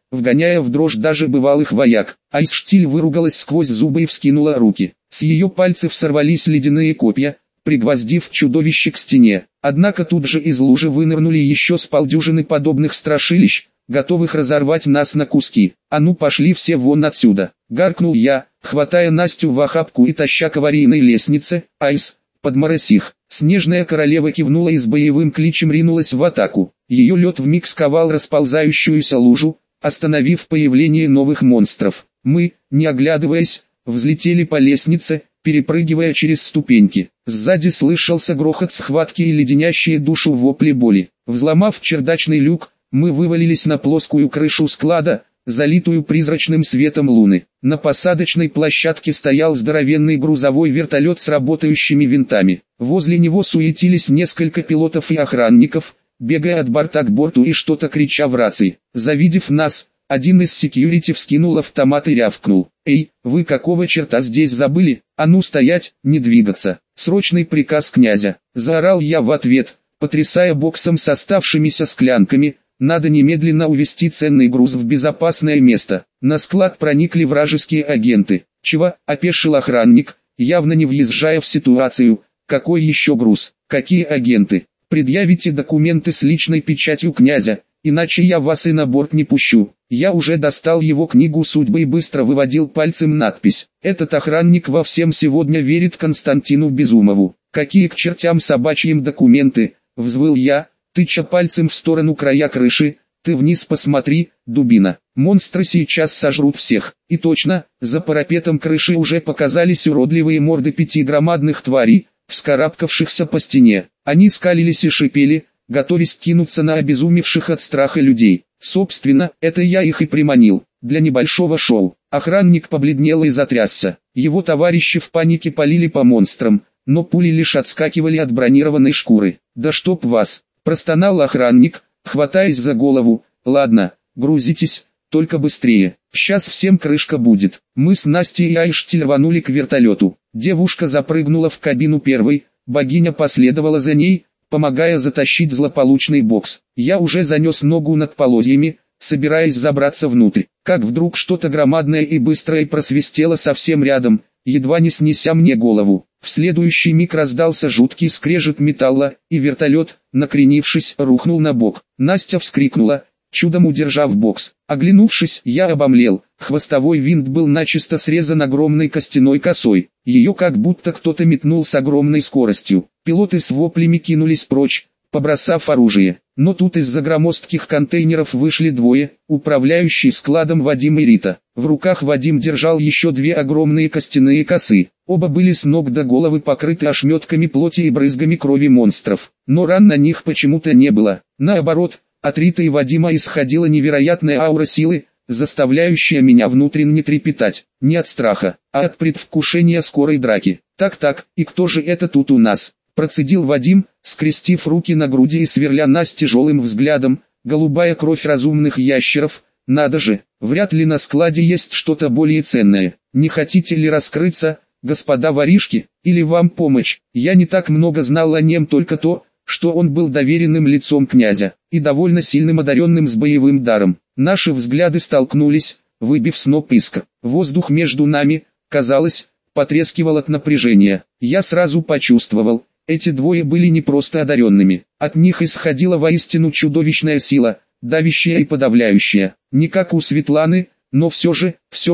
вгоняя в дрожь даже бывалых вояк. Айсштиль выругалась сквозь зубы и вскинула руки. С ее пальцев сорвались ледяные копья, пригвоздив чудовище к стене. Однако тут же из лужи вынырнули еще с полдюжины подобных страшилищ, готовых разорвать нас на куски. «А ну пошли все вон отсюда!» — гаркнул я, хватая Настю в охапку и таща к аварийной лестнице. «Айс, подморозь их!» Снежная королева кивнула и с боевым кличем ринулась в атаку. Ее лед вмиг сковал расползающуюся лужу, остановив появление новых монстров. Мы, не оглядываясь, взлетели по лестнице, перепрыгивая через ступеньки. Сзади слышался грохот схватки и леденящие душу вопли боли. Взломав чердачный люк, мы вывалились на плоскую крышу склада, залитую призрачным светом луны. На посадочной площадке стоял здоровенный грузовой вертолет с работающими винтами. Возле него суетились несколько пилотов и охранников, бегая от борта к борту и что-то крича в рации. Завидев нас, один из секьюрити вскинул автомат и рявкнул: «Эй, вы какого черта здесь забыли? А ну стоять, не двигаться! Срочный приказ князя!» Заорал я в ответ, потрясая боксом с оставшимися склянками. «Надо немедленно увезти ценный груз в безопасное место». На склад проникли вражеские агенты. «Чего?» — опешил охранник, явно не въезжая в ситуацию. «Какой еще груз? Какие агенты? Предъявите документы с личной печатью князя, иначе я вас и на борт не пущу». Я уже достал его книгу судьбы и быстро выводил пальцем надпись. «Этот охранник во всем сегодня верит Константину Безумову». «Какие к чертям собачьим документы?» — взвыл я, тыча пальцем в сторону края крыши. «Ты вниз посмотри, дубина. Монстры сейчас сожрут всех». И точно, за парапетом крыши уже показались уродливые морды 5 громадных тварей, вскарабкавшихся по стене. Они скалились и шипели, готовясь кинуться на обезумевших от страха людей. Собственно, это я их и приманил, для небольшого шоу. Охранник побледнел и затрясся. Его товарищи в панике палили по монстрам, но пули лишь отскакивали от бронированной шкуры. «Да чтоб вас!» — простонал охранник, хватаясь за голову. «Ладно, грузитесь, только быстрее. Сейчас всем крышка будет». Мы с Настей и Айштиль рванули к вертолету. Девушка запрыгнула в кабину первой, богиня последовала за ней, помогая затащить злополучный бокс. Я уже занес ногу над полозьями, собираясь забраться внутрь, как вдруг что-то громадное и быстрое просвистело совсем рядом, едва не снеся мне голову. В следующий миг раздался жуткий скрежет металла, и вертолет, накренившись, рухнул на бок. Настя вскрикнула, чудом удержав бокс. Оглянувшись, я обомлел. Хвостовой винт был начисто срезан огромной костяной косой. Ее как будто кто-то метнул с огромной скоростью. Пилоты с воплями кинулись прочь, побросав оружие. Но тут из-за громоздких контейнеров вышли двое, управляющий складом Вадим и Рита. В руках Вадим держал еще 2 огромные костяные косы. Оба были с ног до головы покрыты ошметками плоти и брызгами крови монстров. Но ран на них почему-то не было. Наоборот, от Риты и Вадима исходила невероятная аура силы, заставляющая меня внутренне трепетать. Не от страха, а от предвкушения скорой драки. «Так, и кто же это тут у нас?» Процедил Вадим, скрестив руки на груди и сверля нас тяжелым взглядом. «Голубая кровь разумных ящеров, надо же, вряд ли на складе есть что-то более ценное. Не хотите ли раскрыться, господа воришки, или вам помочь?» Я не так много знал о нем, только то, что он был доверенным лицом князя, и довольно сильным одаренным с боевым даром. Наши взгляды столкнулись, выбив сноп искр. Воздух между нами, казалось, потрескивал от напряжения. Я сразу почувствовал, эти двое были не просто одаренными. От них исходила воистину чудовищная сила, давящая и подавляющая. Не как у Светланы, но все же,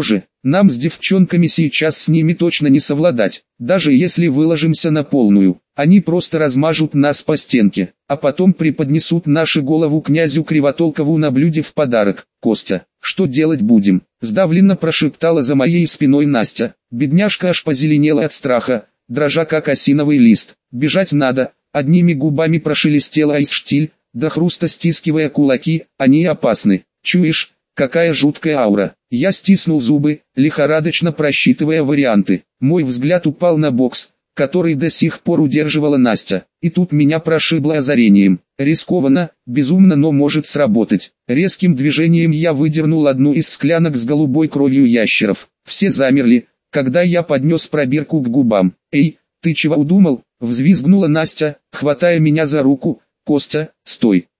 нам с девчонками сейчас с ними точно не совладать. Даже если выложимся на полную, они просто размажут нас по стенке, а потом преподнесут нашу голову князю Кривотолкову на блюде в подарок. «Костя, что делать будем?» — сдавленно прошептала за моей спиной Настя. Бедняжка аж позеленела от страха, дрожа как осиновый лист. «Бежать надо», — одними губами прошелестела Айсштиль, до хруста стискивая кулаки. «Они опасны. Чуешь, какая жуткая аура?» Я стиснул зубы, лихорадочно просчитывая варианты. Мой взгляд упал на бокс, который до сих пор удерживала Настя, и тут меня прошибло озарением. Рискованно, безумно, но может сработать. Резким движением я выдернул одну из склянок с голубой кровью ящеров. Все замерли, когда я поднес пробирку к губам. «Эй, ты чего удумал?» — взвизгнула Настя, хватая меня за руку. «Костя, стой!»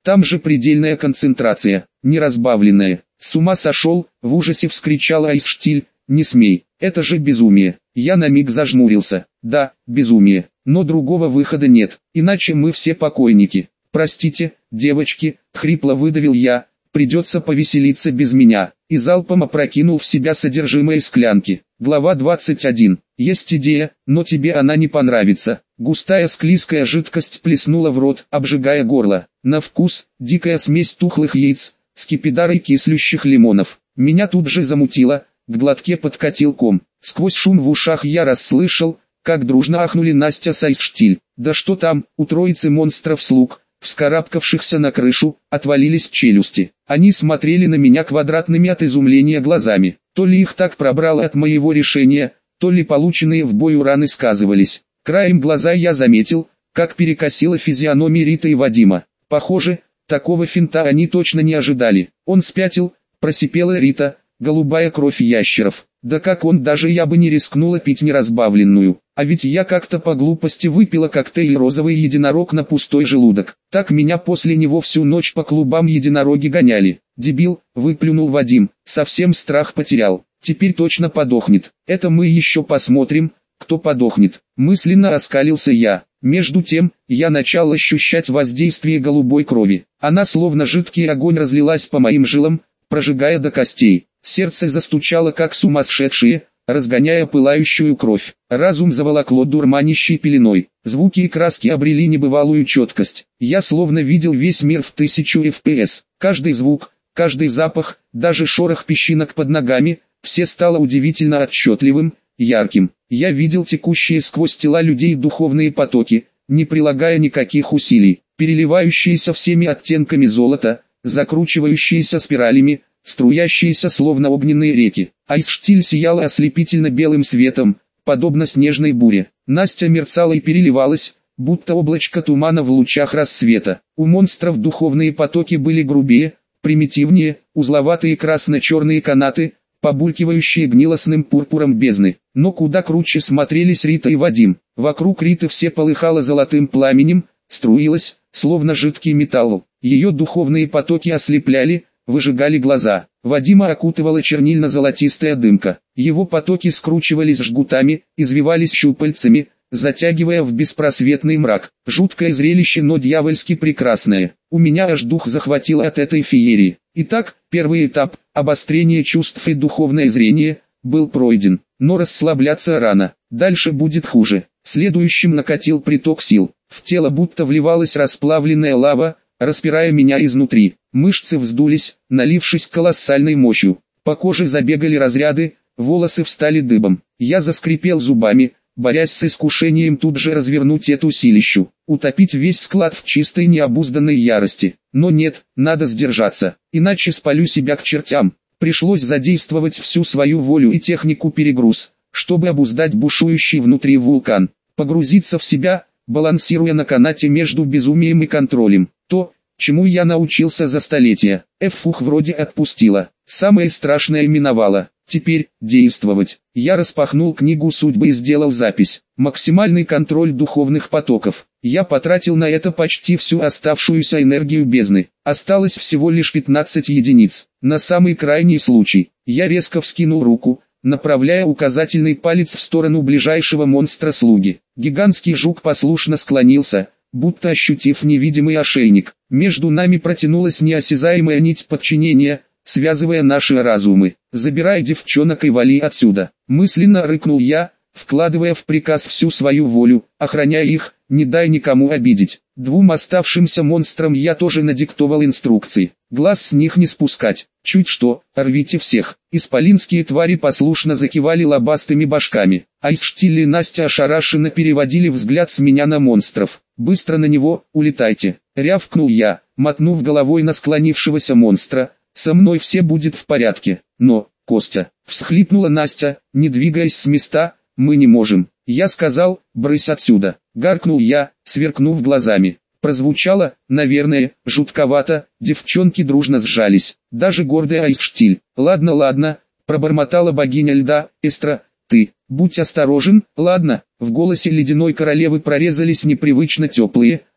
Там же предельная концентрация, неразбавленная. С ума сошел, в ужасе вскричала Айсштиль, не смей, это же безумие. Я на миг зажмурился. Да, безумие, но другого выхода нет, иначе мы все покойники. Простите, девочки, хрипло выдавил я, придется повеселиться без меня, и залпом опрокинул в себя содержимое склянки. Глава 21. Есть идея, но тебе она не понравится. Густая склизкая жидкость плеснула в рот, обжигая горло. На вкус – дикая смесь тухлых яиц, скипидарой кислющих лимонов. Меня тут же замутило, к глотке подкатил ком. Сквозь шум в ушах я расслышал, как дружно ахнули Настя с Айсштиль. Да что там, у троицы монстров-слуг, вскарабкавшихся на крышу, отвалились челюсти. Они смотрели на меня квадратными от изумления глазами. То ли их так пробрало от моего решения, то ли полученные в бою раны сказывались. Краем глаза я заметил, как перекосила физиономия Риты и Вадима. Похоже, такого финта они точно не ожидали. Он спятил, просипела Рита, голубая кровь ящеров. Да как он, даже я бы не рискнула пить неразбавленную. А ведь я как-то по глупости выпила коктейль «Розовый единорог» на пустой желудок. Так меня после него всю ночь по клубам единороги гоняли. Дебил, выплюнул Вадим, совсем страх потерял. Теперь точно подохнет. Это мы еще посмотрим, кто подохнет. Мысленно оскалился я. Между тем, я начал ощущать воздействие голубой крови. Она словно жидкий огонь разлилась по моим жилам, прожигая до костей. Сердце застучало как сумасшедшее, разгоняя пылающую кровь. Разум заволокло дурманящей пеленой. Звуки и краски обрели небывалую четкость. Я словно видел весь мир в 1000 FPS. Каждый звук, каждый запах, даже шорох песчинок под ногами, все стало удивительно отчетливым, ярким. Я видел текущие сквозь тела людей духовные потоки, не прилагая никаких усилий, переливающиеся всеми оттенками золота, закручивающиеся спиралями, струящиеся словно огненные реки. Айсштиль сияла ослепительно белым светом, подобно снежной буре. Настя мерцала и переливалась, будто облачко тумана в лучах рассвета. У монстров духовные потоки были грубее, примитивнее, узловатые красно-черные канаты, побулькивающие гнилостным пурпуром бездны. Но куда круче смотрелись Рита и Вадим. Вокруг Риты все полыхало золотым пламенем, струилось, словно жидкий металл. Ее духовные потоки ослепляли, выжигали глаза. Вадима окутывала чернильно-золотистая дымка. Его потоки скручивались жгутами, извивались щупальцами, затягивая в беспросветный мрак. Жуткое зрелище, но дьявольски прекрасное. У меня аж дух захватило от этой феерии. Итак, первый этап, обострение чувств и духовное зрение, был пройден. Но расслабляться рано, дальше будет хуже. Следующим накатил приток сил. В тело будто вливалась расплавленная лава, распирая меня изнутри. Мышцы вздулись, налившись колоссальной мощью. По коже забегали разряды, волосы встали дыбом. Я заскрипел зубами, борясь с искушением тут же развернуть эту силищу, утопить весь склад в чистой необузданной ярости. Но нет, надо сдержаться, иначе спалю себя к чертям. Пришлось задействовать всю свою волю и технику перегруз, чтобы обуздать бушующий внутри вулкан. Погрузиться в себя, балансируя на канате между безумием и контролем. То, чему я научился за столетия. Фух, вроде отпустила. Самое страшное миновало. Теперь, действовать. Я распахнул книгу судьбы и сделал запись. Максимальный контроль духовных потоков. Я потратил на это почти всю оставшуюся энергию бездны. Осталось всего лишь 15 единиц. На самый крайний случай. Я резко вскинул руку, направляя указательный палец в сторону ближайшего монстра-слуги. Гигантский жук послушно склонился, будто ощутив невидимый ошейник. Между нами протянулась неосязаемая нить подчинения, связывая наши разумы. «Забирай девчонок и вали отсюда!» Мысленно рыкнул я, вкладывая в приказ всю свою волю, охраняя их, не дай никому обидеть. Двум оставшимся монстрам я тоже надиктовал инструкции. Глаз с них не спускать. Чуть что, рвите всех. Исполинские твари послушно закивали лобастыми башками. Айсштиль и Настя ошарашенно переводили взгляд с меня на монстров. «Быстро на него, улетайте!» Рявкнул я, мотнув головой на склонившегося монстра. «Со мной все будет в порядке, но, Костя!» Всхлипнула Настя, не двигаясь с места. «Мы не можем!» Я сказал: «Брысь отсюда!» Гаркнул я, сверкнув глазами. Прозвучало, наверное, жутковато, девчонки дружно сжались. Даже гордая Айсштиль. «Ладно, ладно», пробормотала богиня льда. «Эстра, ты, будь осторожен, ладно?» В голосе ледяной королевы прорезались непривычно теплые,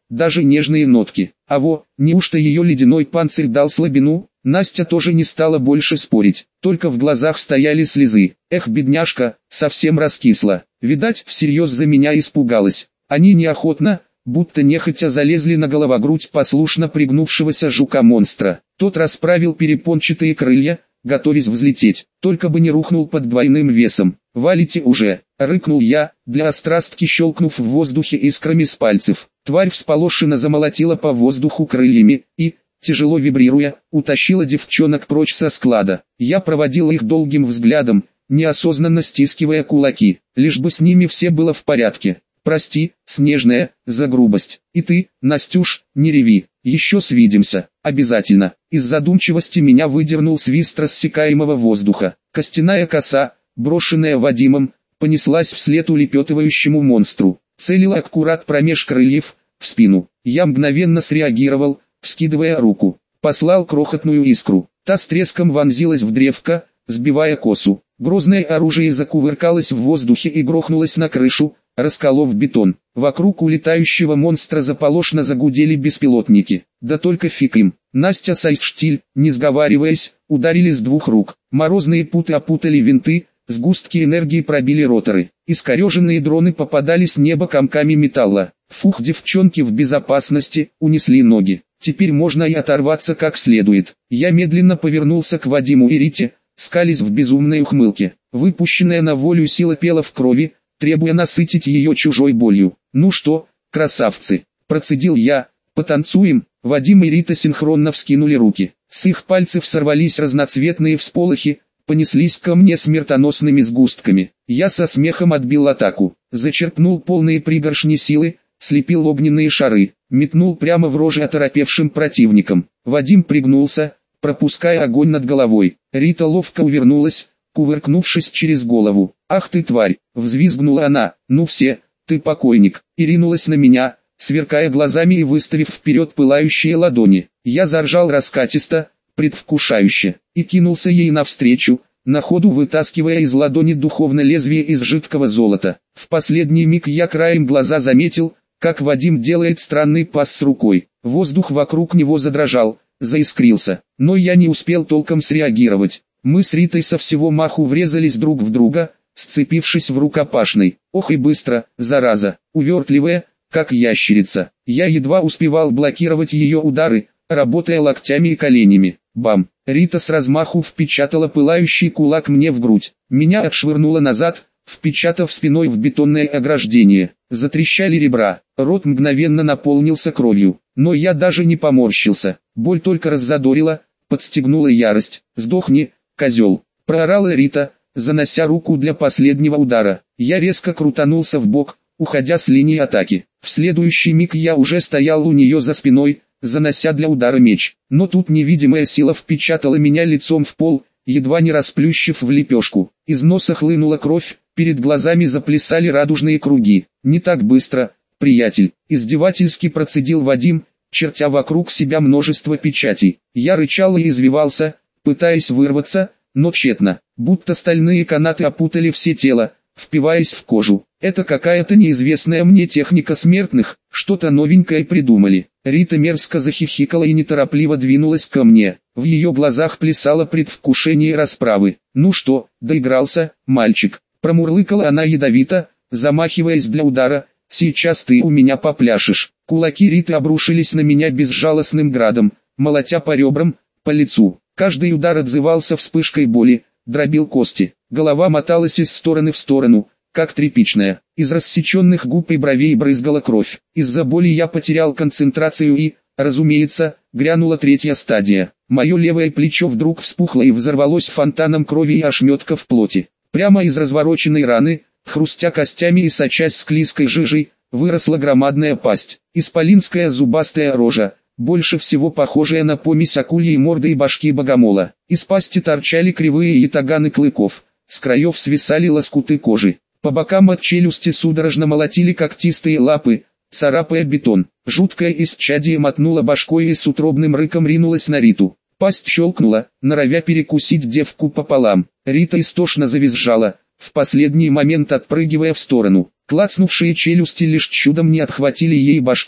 даже нежные нотки. А неужто ее ледяной панцирь дал слабину? Настя тоже не стала больше спорить, только в глазах стояли слезы. Эх, бедняжка, совсем раскисла. Видать, всерьез за меня испугалась. Они неохотно, будто нехотя залезли на головогрудь послушно пригнувшегося жука-монстра. Тот расправил перепончатые крылья, готовясь взлететь, только бы не рухнул под двойным весом. «Валите уже!» — рыкнул я, для острастки щелкнув в воздухе искрами с пальцев. Тварь всполошенно замолотила по воздуху крыльями и, тяжело вибрируя, утащила девчонок прочь со склада. Я проводил их долгим взглядом, неосознанно стискивая кулаки, лишь бы с ними все было в порядке. «Прости, Снежная, за грубость. И ты, Настюш, не реви, еще свидимся, обязательно». Из задумчивости меня выдернул свист рассекаемого воздуха. Костяная коса, брошенная Вадимом, понеслась вслед улепетывающему монстру, целила аккурат промеж крыльев, в спину. Я мгновенно среагировал, вскидывая руку, послал крохотную искру. Та с треском вонзилась в древко, сбивая косу. Грозное оружие закувыркалось в воздухе и грохнулось на крышу, расколов бетон. Вокруг улетающего монстра заполошно загудели беспилотники. Да только фиг им. Настя с Айсштиль, не сговариваясь, ударили с двух рук. Морозные путы опутали винты, сгустки энергии пробили роторы. Искореженные дроны попадали с неба комками металла. Фух, девчонки в безопасности, унесли ноги. Теперь можно и оторваться как следует. Я медленно повернулся к Вадиму и Рите, скались в безумной ухмылке. Выпущенная на волю сила пела в крови, требуя насытить ее чужой болью. «Ну что, красавцы!» – процедил я. «Потанцуем?» Вадим и Рита синхронно вскинули руки. С их пальцев сорвались разноцветные всполохи, понеслись ко мне смертоносными сгустками. Я со смехом отбил атаку, зачерпнул полные пригоршни силы, слепил огненные шары, метнул прямо в рожи оторопевшим противникам. Вадим пригнулся, пропуская огонь над головой. Рита ловко увернулась, кувыркнувшись через голову. «Ах ты тварь!» — взвизгнула она. «Ну все, ты покойник!» И ринулась на меня, сверкая глазами и выставив вперед пылающие ладони. Я заржал раскатисто, предвкушающе, и кинулся ей навстречу, на ходу вытаскивая из ладони духовное лезвие из жидкого золота. В последний миг я краем глаза заметил, как Вадим делает странный пас с рукой. Воздух вокруг него задрожал, заискрился, но я не успел толком среагировать. Мы с Ритой со всего маху врезались друг в друга, сцепившись в рукопашной. Ох и быстро, зараза, увертливая, как ящерица. Я едва успевал блокировать ее удары, работая локтями и коленями. Бам! Рита с размаху впечатала пылающий кулак мне в грудь. Меня отшвырнуло назад, впечатав спиной в бетонное ограждение. Затрещали ребра, рот мгновенно наполнился кровью. Но я даже не поморщился. Боль только раззадорила, подстегнула ярость. «Сдохни, козел!» — проорала Рита, занося руку для последнего удара. Я резко крутанулся вбок, уходя с линии атаки. В следующий миг я уже стоял у нее за спиной, занося для удара меч. Но тут невидимая сила впечатала меня лицом в пол, едва не расплющив в лепешку. Из носа хлынула кровь, перед глазами заплясали радужные круги. «Не так быстро, приятель!» — издевательски процедил Вадим, чертя вокруг себя множество печатей. Я рычал и извивался, пытаясь вырваться, но тщетно, будто стальные канаты опутали все тело, впиваясь в кожу. Это какая-то неизвестная мне техника смертных, что-то новенькое придумали. Рита мерзко захихикала и неторопливо двинулась ко мне. В ее глазах плясало предвкушение расправы. «Ну что, доигрался, мальчик?» Промурлыкала она ядовито, замахиваясь для удара. «Сейчас ты у меня попляшешь». Кулаки Риты обрушились на меня безжалостным градом, молотя по ребрам, по лицу. Каждый удар отзывался вспышкой боли, дробил кости. Голова моталась из стороны в сторону, как тряпичная. Из рассеченных губ и бровей брызгала кровь. Из-за боли я потерял концентрацию и, разумеется, грянула третья стадия. Мое левое плечо вдруг вспухло и взорвалось фонтаном крови и ошметков плоти. Прямо из развороченной раны, хрустя костями и сочась склизкой жижей, выросла громадная пасть. Исполинская зубастая рожа, больше всего похожая на помесь акульей морды и башки богомола. Из пасти торчали кривые ятаганы клыков, с краев свисали лоскуты кожи. По бокам от челюсти судорожно молотили когтистые лапы, царапая бетон. Жуткое исчадие мотнуло башкой и с утробным рыком ринулась на Риту. Пасть щелкнула, норовя перекусить девку пополам. Рита истошно завизжала, в последний момент отпрыгивая в сторону. Клацнувшие челюсти лишь чудом не отхватили ей башку.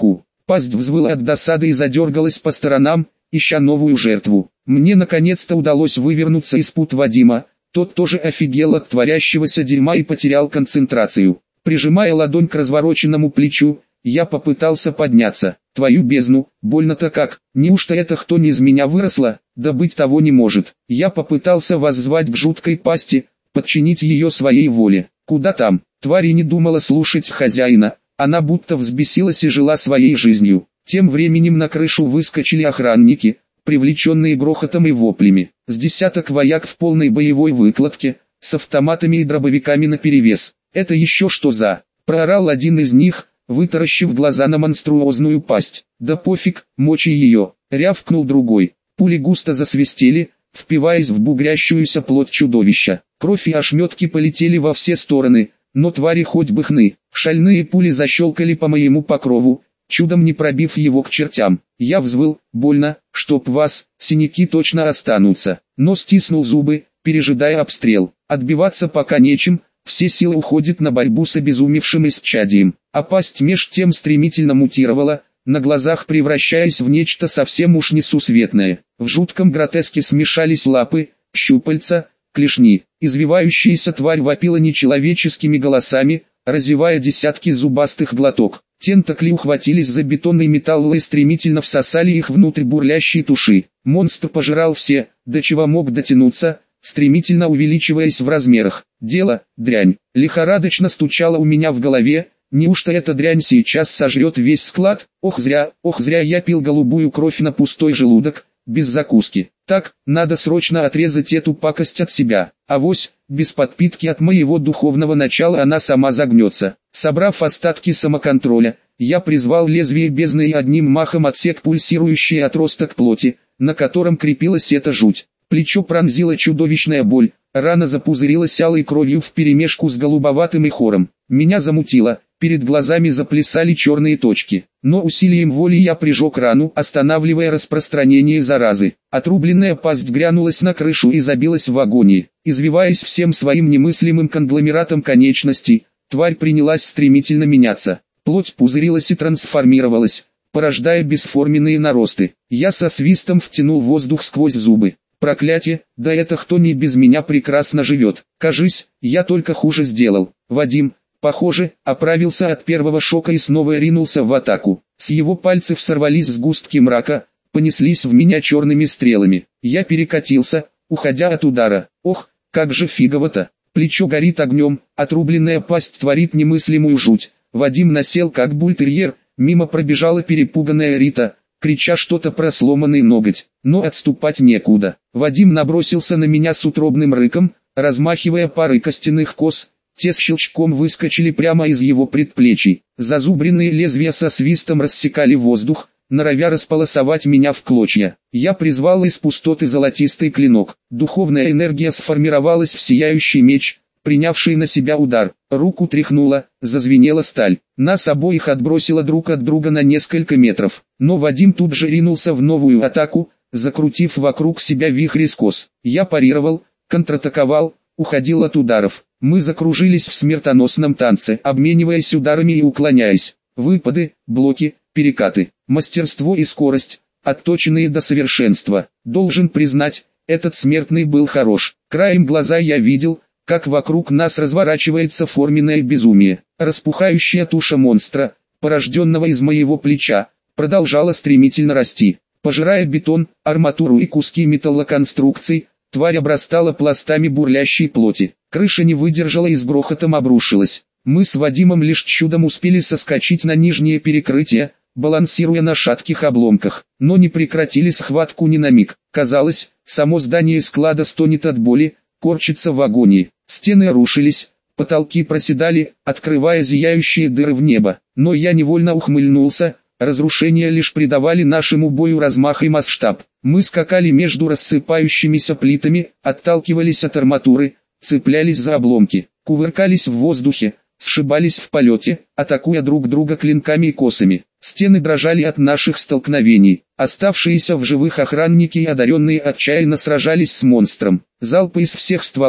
Пасть взвыла от досады и задергалась по сторонам, ища новую жертву. Мне наконец-то удалось вывернуться из пут Вадима, тот тоже офигел от творящегося дерьма и потерял концентрацию. Прижимая ладонь к развороченному плечу, я попытался подняться. Твою бездну, больно-то как, неужто это кто не из меня выросла, да быть того не может. Я попытался воззвать к жуткой пасти, подчинить ее своей воле. Куда там, тварь и не думала слушать хозяина, она будто взбесилась и жила своей жизнью. Тем временем на крышу выскочили охранники, привлеченные грохотом и воплями. С десяток вояк в полной боевой выкладке, с автоматами и дробовиками наперевес. «Это еще что за?» – проорал один из них, вытаращив глаза на монструозную пасть. «Да пофиг, мочи ее!» – рявкнул другой. Пули густо засвистели, впиваясь в бугрящуюся плоть чудовища. Кровь и ошметки полетели во все стороны, но твари хоть бы хны. Шальные пули защелкали по моему покрову, чудом не пробив его к чертям. Я взвыл, больно, чтоб вас, синяки точно останутся. Но стиснул зубы, пережидая обстрел. Отбиваться пока нечем, все силы уходят на борьбу с обезумевшим исчадием. А пасть меж тем стремительно мутировала, на глазах превращаясь в нечто совсем уж несусветное. В жутком гротеске смешались лапы, щупальца, клешни. Извивающаяся тварь вопила нечеловеческими голосами, разевая десятки зубастых глоток. Тентакли ухватились за бетонный металл и стремительно всосали их внутрь бурлящей туши. Монстр пожирал все, до чего мог дотянуться, стремительно увеличиваясь в размерах. Дело, дрянь, лихорадочно стучало у меня в голове. Неужто эта дрянь сейчас сожрет весь склад? Ох зря я пил голубую кровь на пустой желудок, без закуски. Так, надо срочно отрезать эту пакость от себя. Авось, без подпитки от моего духовного начала она сама загнется. Собрав остатки самоконтроля, я призвал лезвие бездны и одним махом отсек пульсирующий отросток плоти, на котором крепилась эта жуть. Плечо пронзила чудовищная боль, рана запузырилась алой кровью вперемешку с голубоватым ихором. Меня замутило, перед глазами заплясали черные точки. Но усилием воли я прижег рану, останавливая распространение заразы. Отрубленная пасть грянулась на крышу и забилась в агонии. Извиваясь всем своим немыслимым конгломератом конечностей, тварь принялась стремительно меняться. Плоть пузырилась и трансформировалась, порождая бесформенные наросты. Я со свистом втянул воздух сквозь зубы. Проклятие, да это кто не без меня прекрасно живет. Кажись, я только хуже сделал. Вадим, похоже, оправился от первого шока и снова ринулся в атаку. С его пальцев сорвались сгустки мрака, понеслись в меня черными стрелами. Я перекатился, уходя от удара. Ох, как же фигово-то. Плечо горит огнем, отрубленная пасть творит немыслимую жуть. Вадим насел как бультерьер, мимо пробежала перепуганная Рита, крича что-то про сломанный ноготь, но отступать некуда. Вадим набросился на меня с утробным рыком, размахивая парой костяных кос, те с щелчком выскочили прямо из его предплечий. Зазубренные лезвия со свистом рассекали воздух, норовя располосовать меня в клочья. Я призвал из пустоты золотистый клинок. Духовная энергия сформировалась в сияющий меч, принявший на себя удар. Руку тряхнула, зазвенела сталь. Нас обоих отбросило друг от друга на несколько метров. Но Вадим тут же ринулся в новую атаку, закрутив вокруг себя вихрь из кос. Я парировал, контратаковал, уходил от ударов. Мы закружились в смертоносном танце, обмениваясь ударами и уклоняясь. Выпады, блоки, перекаты, мастерство и скорость, отточенные до совершенства. Должен признать, этот смертный был хорош. Краем глаза я видел, как вокруг нас разворачивается форменное безумие. Распухающая туша монстра, порожденного из моего плеча, продолжала стремительно расти. Пожирая бетон, арматуру и куски металлоконструкций, тварь обрастала пластами бурлящей плоти. Крыша не выдержала и с грохотом обрушилась. Мы с Вадимом лишь чудом успели соскочить на нижнее перекрытие, балансируя на шатких обломках, но не прекратили схватку ни на миг. Казалось, само здание склада стонет от боли, корчится в агонии. Стены рушились, потолки проседали, открывая зияющие дыры в небо. Но я невольно ухмыльнулся, разрушения лишь придавали нашему бою размах и масштаб. Мы скакали между рассыпающимися плитами, отталкивались от арматуры, цеплялись за обломки, кувыркались в воздухе, сшибались в полете, атакуя друг друга клинками и косами. Стены дрожали от наших столкновений. Оставшиеся в живых охранники и одаренные отчаянно сражались с монстром. Залпы из всех стволов,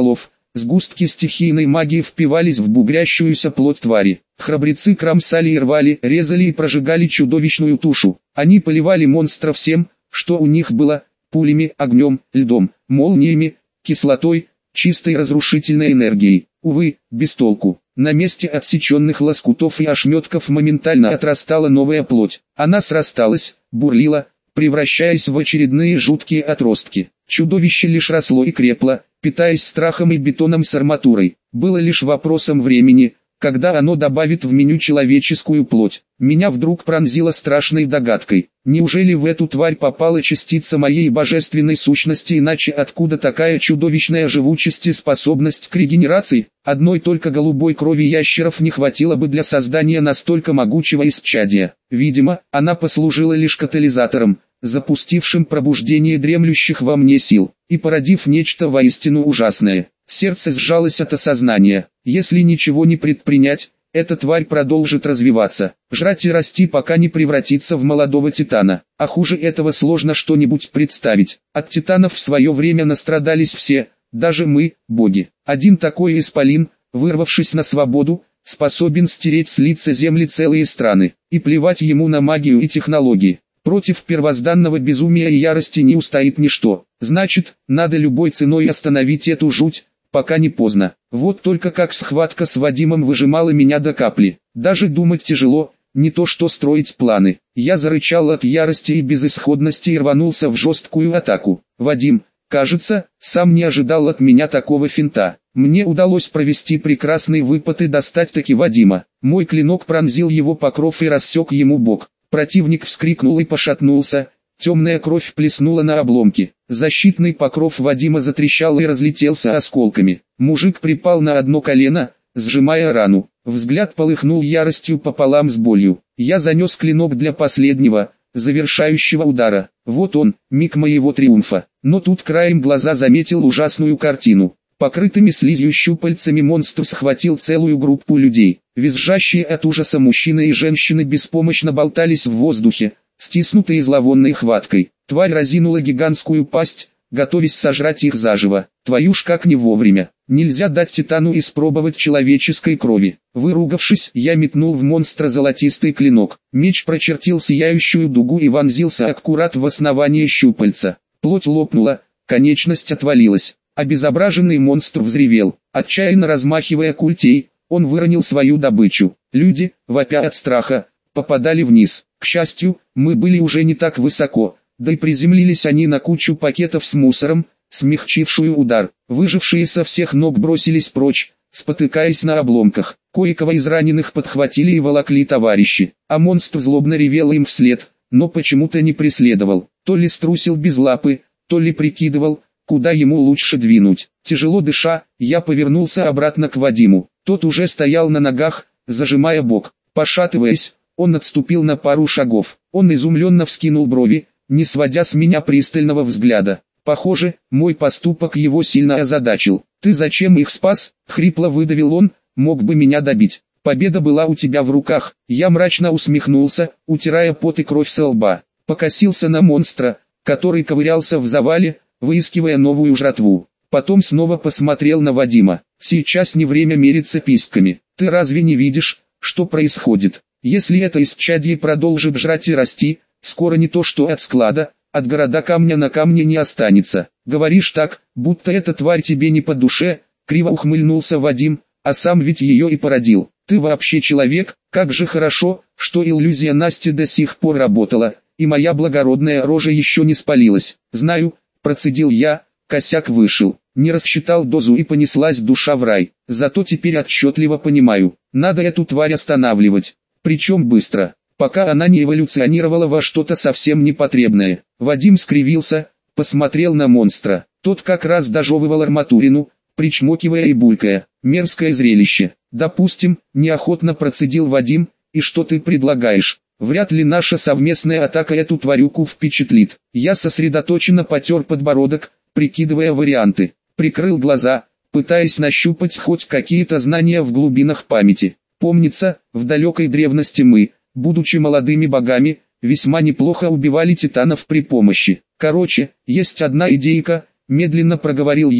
сгустки стихийной магии впивались в бугрящуюся плоть твари. Храбрецы кромсали и рвали, резали и прожигали чудовищную тушу. Они поливали монстра всем, что у них было: пулями, огнем, льдом, молниями, кислотой, чистой разрушительной энергией. Увы, без толку. На месте отсеченных лоскутов и ошметков моментально отрастала новая плоть. Она срасталась, бурлила, превращаясь в очередные жуткие отростки. Чудовище лишь росло и крепло, питаясь страхом и бетоном с арматурой. Было лишь вопросом времени, когда оно добавит в меню человеческую плоть. Меня вдруг пронзило страшной догадкой. Неужели в эту тварь попала частица моей божественной сущности, иначе откуда такая чудовищная живучесть и способность к регенерации? Одной только голубой крови ящеров не хватило бы для создания настолько могучего исчадия. Видимо, она послужила лишь катализатором, запустившим пробуждение дремлющих во мне сил, и породив нечто воистину ужасное. Сердце сжалось от осознания: если ничего не предпринять, эта тварь продолжит развиваться, жрать и расти, пока не превратится в молодого титана. А хуже этого сложно что-нибудь представить. От титанов в свое время настрадались все, даже мы, боги. Один такой исполин, вырвавшись на свободу, способен стереть с лица земли целые страны, и плевать ему на магию и технологии. Против первозданного безумия и ярости не устоит ничто. Значит, надо любой ценой остановить эту жуть, пока не поздно. Вот только как схватка с Вадимом выжимала меня до капли. Даже думать тяжело, не то что строить планы. Я зарычал от ярости и безысходности и рванулся в жесткую атаку. Вадим, кажется, сам не ожидал от меня такого финта. Мне удалось провести прекрасный выпад и достать таки Вадима. Мой клинок пронзил его покров и рассек ему бок. Противник вскрикнул и пошатнулся. Темная кровь плеснула на обломки. Защитный покров Вадима затрещал и разлетелся осколками. Мужик припал на одно колено, сжимая рану. Взгляд полыхнул яростью пополам с болью. Я занес клинок для последнего, завершающего удара. Вот он, миг моего триумфа. Но тут краем глаза заметил ужасную картину. Покрытыми слизью щупальцами монстр схватил целую группу людей. Визжащие от ужаса мужчины и женщины беспомощно болтались в воздухе, стиснутые зловонной хваткой. Тварь разинула гигантскую пасть, готовясь сожрать их заживо. Твою ж как не вовремя. Нельзя дать титану испробовать человеческой крови. Выругавшись, я метнул в монстра золотистый клинок. Меч прочертил сияющую дугу и вонзился аккурат в основание щупальца. Плоть лопнула, конечность отвалилась. Обезображенный монстр взревел. Отчаянно размахивая культей, он выронил свою добычу. Люди, вопя от страха, попадали вниз. К счастью, мы были уже не так высоко, да и приземлились они на кучу пакетов с мусором, смягчившую удар. Выжившие со всех ног бросились прочь, спотыкаясь на обломках. Кое-кого из раненых подхватили и волокли товарищи, а монстр злобно ревел им вслед, но почему-то не преследовал. То ли струсил без лапы, то ли прикидывал, куда ему лучше двинуть. Тяжело дыша, я повернулся обратно к Вадиму. Тот уже стоял на ногах, зажимая бок. Пошатываясь, он отступил на пару шагов. Он изумленно вскинул брови, не сводя с меня пристального взгляда. Похоже, мой поступок его сильно озадачил. «Ты зачем их спас?» — хрипло выдавил он, «мог бы меня добить. Победа была у тебя в руках». Я мрачно усмехнулся, утирая пот и кровь со лба. Покосился на монстра, который ковырялся в завале, выискивая новую жратву. Потом снова посмотрел на Вадима. «Сейчас не время мериться письками. Ты разве не видишь, что происходит? Если это исчадье продолжит жрать и расти, скоро не то что от склада, от города камня на камне не останется. Говоришь так, будто эта тварь тебе не по душе», — криво ухмыльнулся Вадим, «а сам ведь ее и породил. Ты вообще человек? Как же хорошо, что иллюзия Насти до сих пор работала, и моя благородная рожа еще не спалилась». «Знаю», — процедил я, косяк вышел. Не рассчитал дозу и понеслась душа в рай. Зато теперь отчетливо понимаю, надо эту тварь останавливать. Причем быстро, пока она не эволюционировала во что-то совсем непотребное. Вадим скривился, посмотрел на монстра. Тот как раз дожевывал арматурину, причмокивая и булькая. Мерзкое зрелище. «Допустим», — неохотно процедил Вадим, «и что ты предлагаешь? Вряд ли наша совместная атака эту тварюку впечатлит». Я сосредоточенно потер подбородок, прикидывая варианты. Прикрыл глаза, пытаясь нащупать хоть какие-то знания в глубинах памяти. Помнится, в далекой древности мы, будучи молодыми богами, весьма неплохо убивали титанов при помощи. Короче, есть одна идейка, медленно проговорил я,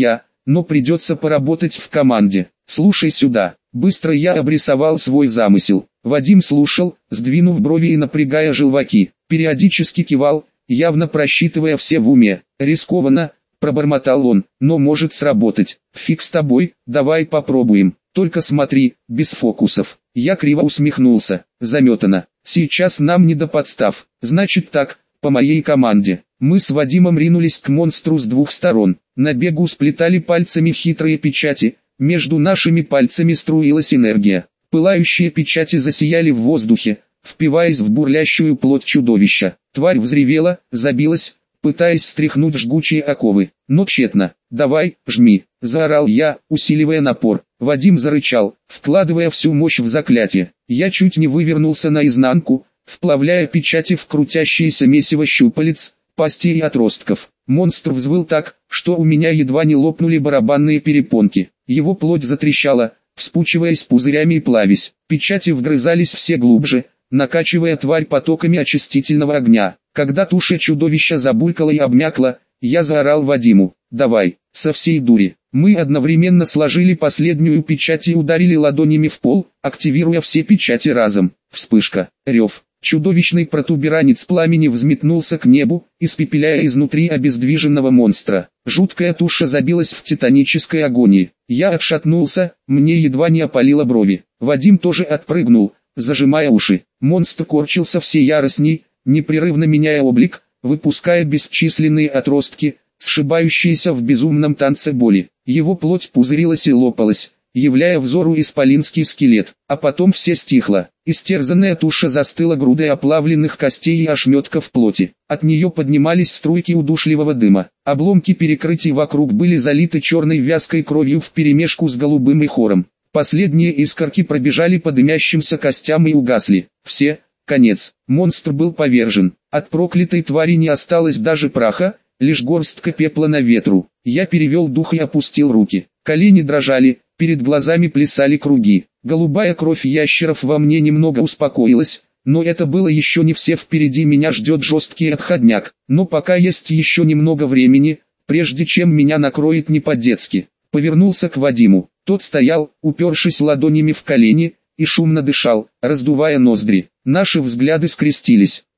но придется поработать в команде. Слушай сюда. Быстро я обрисовал свой замысел. Вадим слушал, сдвинув брови и напрягая желваки. Периодически кивал, явно просчитывая все в уме. Рискованно, пробормотал он, но может сработать. Фиг с тобой, давай попробуем. Только смотри, без фокусов. Я криво усмехнулся. Заметано. Сейчас нам не до подстав. Значит так, по моей команде. Мы с Вадимом ринулись к монстру с двух сторон. На бегу сплетали пальцами хитрые печати. Между нашими пальцами струилась энергия. Пылающие печати засияли в воздухе, впиваясь в бурлящую плоть чудовища. Тварь взревела, забилась, пытаясь стряхнуть жгучие оковы, но тщетно. «Давай, жми!» – заорал я, усиливая напор. Вадим зарычал, вкладывая всю мощь в заклятие. Я чуть не вывернулся наизнанку, вплавляя печати в крутящееся месиво щупалец, пасти и отростков. Монстр взвыл так, что у меня едва не лопнули барабанные перепонки. Его плоть затрещала, вспучиваясь пузырями и плавясь. Печати вгрызались все глубже, накачивая тварь потоками очистительного огня. Когда туша чудовища забулькала и обмякла, я заорал Вадиму: «Давай, со всей дури!» Мы одновременно сложили последнюю печать и ударили ладонями в пол, активируя все печати разом. Вспышка, рев. Чудовищный протуберанец пламени взметнулся к небу, испепеляя изнутри обездвиженного монстра. Жуткая туша забилась в титанической агонии. Я отшатнулся, мне едва не опалило брови. Вадим тоже отпрыгнул, зажимая уши. Монстр корчился все яростней, непрерывно меняя облик, выпуская бесчисленные отростки, сшибающиеся в безумном танце боли. Его плоть пузырилась и лопалась, являя взору исполинский скелет, а потом все стихло. Истерзанная туша застыла грудой оплавленных костей и ошметков плоти. От нее поднимались струйки удушливого дыма. Обломки перекрытий вокруг были залиты черной вязкой кровью вперемешку с голубым ихором. Последние искорки пробежали по дымящимся костям и угасли. Все, конец. Монстр был повержен. От проклятой твари не осталось даже праха, лишь горстка пепла на ветру. Я перевел дух и опустил руки. Колени дрожали, перед глазами плясали круги. Голубая кровь ящеров во мне немного успокоилась, но это было еще не все. Впереди меня ждет жесткий отходняк. Но пока есть еще немного времени, прежде чем меня накроет не по-детски. Повернулся к Вадиму. Тот стоял, упершись ладонями в колени, и шумно дышал, раздувая ноздри. Наши взгляды скрестились.